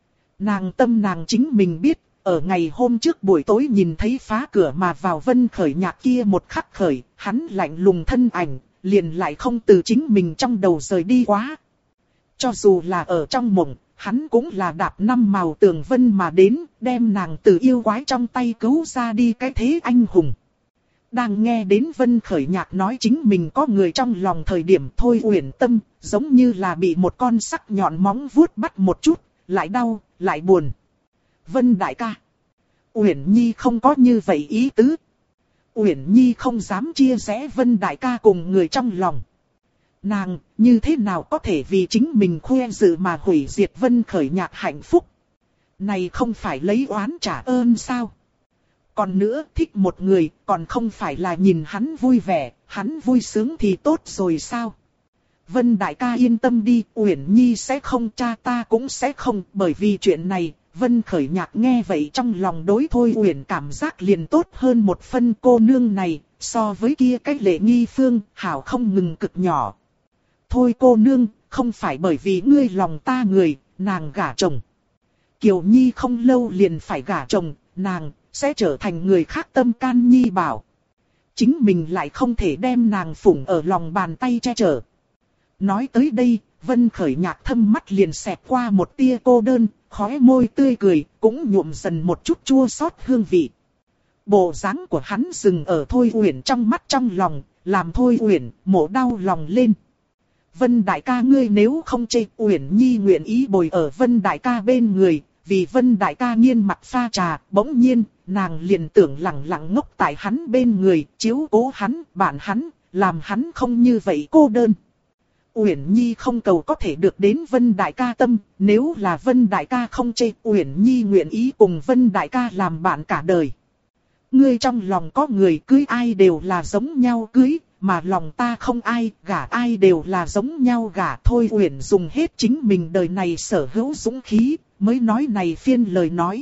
Nàng tâm nàng chính mình biết, ở ngày hôm trước buổi tối nhìn thấy phá cửa mà vào Vân Khởi Nhạc kia một khắc khởi, hắn lạnh lùng thân ảnh, liền lại không từ chính mình trong đầu rời đi quá. Cho dù là ở trong mộng, hắn cũng là đạp năm màu tường vân mà đến, đem nàng từ yêu quái trong tay cứu ra đi cái thế anh hùng. Đang nghe đến Vân Khởi Nhạc nói chính mình có người trong lòng thời điểm, Thôi Uyển tâm, giống như là bị một con sắc nhọn móng vuốt bắt một chút, lại đau, lại buồn. Vân đại ca. Uyển Nhi không có như vậy ý tứ. Uyển Nhi không dám chia rẽ Vân đại ca cùng người trong lòng. Nàng, như thế nào có thể vì chính mình khoe dự mà hủy diệt Vân Khởi Nhạc hạnh phúc. Này không phải lấy oán trả ơn sao? Còn nữa, thích một người, còn không phải là nhìn hắn vui vẻ, hắn vui sướng thì tốt rồi sao? Vân đại ca yên tâm đi, Uyển Nhi sẽ không, cha ta cũng sẽ không, bởi vì chuyện này, Vân Khởi Nhạc nghe vậy trong lòng đối Thôi Uyển cảm giác liền tốt hơn một phân. Cô nương này, so với kia cách Lệ Nghi Phương, hảo không ngừng cực nhỏ. Thôi cô nương, không phải bởi vì ngươi lòng ta người, nàng gả chồng. Kiều Nhi không lâu liền phải gả chồng, nàng sẽ trở thành người khác tâm can nhi bảo. Chính mình lại không thể đem nàng phụng ở lòng bàn tay che chở. Nói tới đây, Vân Khởi Nhạc thâm mắt liền xẹt qua một tia cô đơn, khóe môi tươi cười, cũng nhuộm dần một chút chua xót hương vị. Bộ dáng của hắn dừng ở Thôi Uyển trong mắt trong lòng, làm Thôi Uyển mổ đau lòng lên. Vân đại ca ngươi nếu không chê, Uyển Nhi nguyện ý bồi ở Vân đại ca bên người. Vì Vân đại ca nghiêng mặt pha trà, bỗng nhiên, nàng liền tưởng lặng lặng ngốc tại hắn bên người, chiếu cố hắn, bạn hắn, làm hắn không như vậy cô đơn. Uyển Nhi không cầu có thể được đến Vân đại ca tâm, nếu là Vân đại ca không chê, Uyển Nhi nguyện ý cùng Vân đại ca làm bạn cả đời. Ngươi trong lòng có người, cưới ai đều là giống nhau cưới, mà lòng ta không ai, gả ai đều là giống nhau gả. Thôi Uyển dùng hết chính mình đời này sở hữu dũng khí, mới nói này phiên lời nói.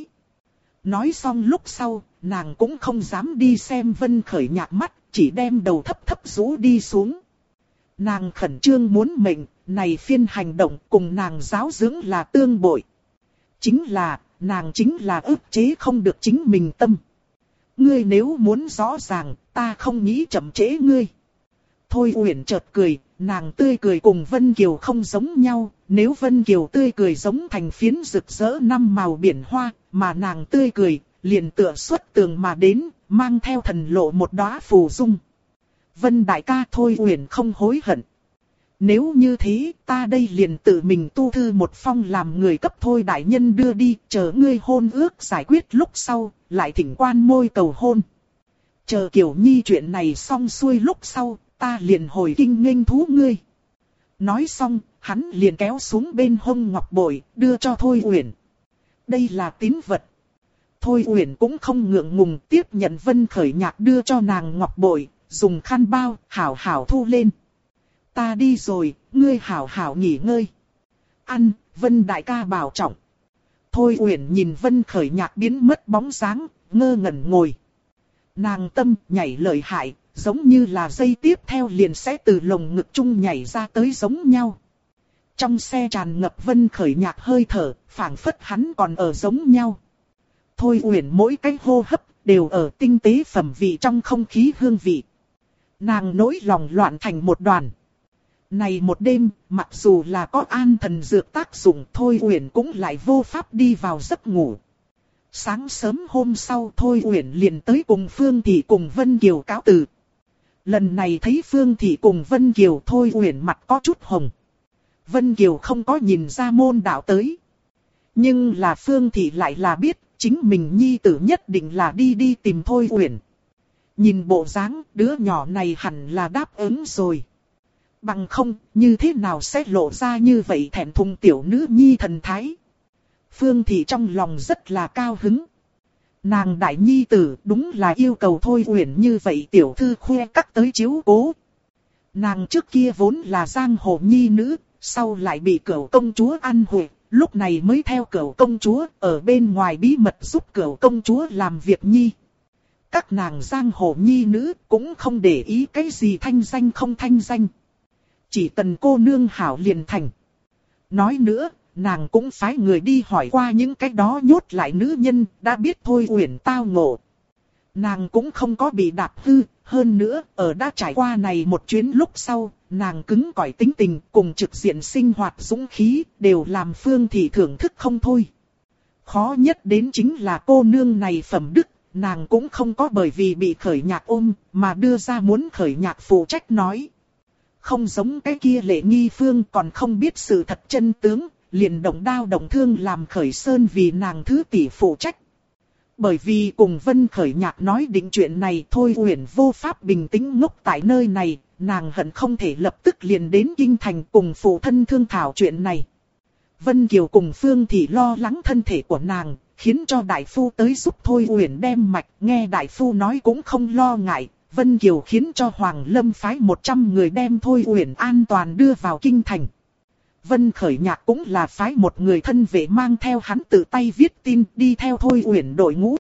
Nói xong lúc sau, nàng cũng không dám đi xem Vân Khởi Nhạc mắt, chỉ đem đầu thấp thấp rũ đi xuống. Nàng khẩn trương muốn mệnh, này phiên hành động cùng nàng giáo dưỡng là tương bội. Chính là, nàng chính là ức chế không được chính mình tâm. Ngươi nếu muốn rõ ràng, ta không nghĩ chậm trễ ngươi. Thôi Uyển chợt cười, nàng tươi cười cùng Vân Kiều không giống nhau. Nếu Vân Kiều tươi cười giống thành phiến rực rỡ năm màu biển hoa, mà nàng tươi cười, liền tựa xuất tường mà đến, mang theo thần lộ một đóa phù dung. Vân đại ca, Thôi Uyển không hối hận. Nếu như thế, ta đây liền tự mình tu thư một phong làm người cấp Thôi đại nhân đưa đi, chờ ngươi hôn ước giải quyết lúc sau, lại thỉnh quan môi cầu hôn. Chờ Kiều Nhi chuyện này xong xuôi lúc sau, ta liền hồi kinh nghênh thú ngươi. Nói xong, hắn liền kéo xuống bên hông ngọc bội, đưa cho Thôi Uyển. Đây là tín vật. Thôi Uyển cũng không ngượng ngùng tiếp nhận Vân Khởi Nhạc đưa cho nàng ngọc bội, dùng khăn bao, hảo hảo thu lên. Ta đi rồi, ngươi hảo hảo nghỉ ngơi. Ăn, Vân đại ca bảo trọng. Thôi Uyển nhìn Vân Khởi Nhạc biến mất bóng dáng, ngơ ngẩn ngồi. Nàng tâm nhảy lợi hại, giống như là dây tiếp theo liền sẽ từ lồng ngực chung nhảy ra tới giống nhau. Trong xe tràn ngập Vân Khởi Nhạc hơi thở, phảng phất hắn còn ở giống nhau. Thôi Uyển mỗi cái hô hấp đều ở tinh tế phẩm vị trong không khí hương vị. Nàng nỗi lòng loạn thành một đoàn. Này một đêm, mặc dù là có an thần dược tác dụng, Thôi Uyển cũng lại vô pháp đi vào giấc ngủ. Sáng sớm hôm sau, Thôi Uyển liền tới cùng Phương Thị cùng Vân Kiều cáo từ. Lần này thấy Phương Thị cùng Vân Kiều, Thôi Uyển mặt có chút hồng. Vân Kiều không có nhìn ra môn đạo tới. Nhưng là Phương Thị lại là biết, chính mình nhi tử nhất định là đi tìm Thôi Uyển. Nhìn bộ dáng, đứa nhỏ này hẳn là đáp ứng rồi. Bằng không, như thế nào sẽ lộ ra như vậy thẹn thùng tiểu nữ nhi thần thái. Phương Thị trong lòng rất là cao hứng. Nàng đại nhi tử đúng là yêu cầu Thôi Uyển như vậy tiểu thư khoe các tới chiếu cố. Nàng trước kia vốn là giang hồ nhi nữ, sau lại bị cửu công chúa ăn hủy, lúc này mới theo cửu công chúa ở bên ngoài bí mật giúp cửu công chúa làm việc nhi. Các nàng giang hồ nhi nữ cũng không để ý cái gì thanh danh không thanh danh. Chỉ cần cô nương hảo liền thành. Nói nữa, nàng cũng phái người đi hỏi qua những cái đó nhốt lại nữ nhân, đã biết Thôi Uyển tao ngộ. Nàng cũng không có bị đạp hư, hơn nữa, ở đã trải qua này một chuyến lúc sau, nàng cứng cỏi tính tình cùng trực diện sinh hoạt dũng khí, đều làm Phương Thị thưởng thức không thôi. Khó nhất đến chính là cô nương này phẩm đức, nàng cũng không có bởi vì bị Khởi Nhạc ôm, mà đưa ra muốn Khởi Nhạc phụ trách nói. Không giống cái kia Lệ Nghi Phương còn không biết sự thật chân tướng, liền động đao động thương làm Khởi Sơn vì nàng thứ tỷ phụ trách. Bởi vì cùng Vân Khởi Nhạc nói định chuyện này, Thôi Uyển vô pháp bình tĩnh ngốc tại nơi này, nàng hận không thể lập tức liền đến kinh thành cùng phụ thân thương thảo chuyện này. Vân Kiều cùng Phương Thị lo lắng thân thể của nàng, khiến cho đại phu tới giúp Thôi Uyển đem mạch. Nghe đại phu nói cũng không lo ngại, Vân Kiều khiến cho Hoàng Lâm phái 100 người đem Thôi Uyển an toàn đưa vào kinh thành. Vân Khởi Nhạc cũng là phái một người thân vệ mang theo hắn tự tay viết tin đi theo Thôi Uyển đội ngũ.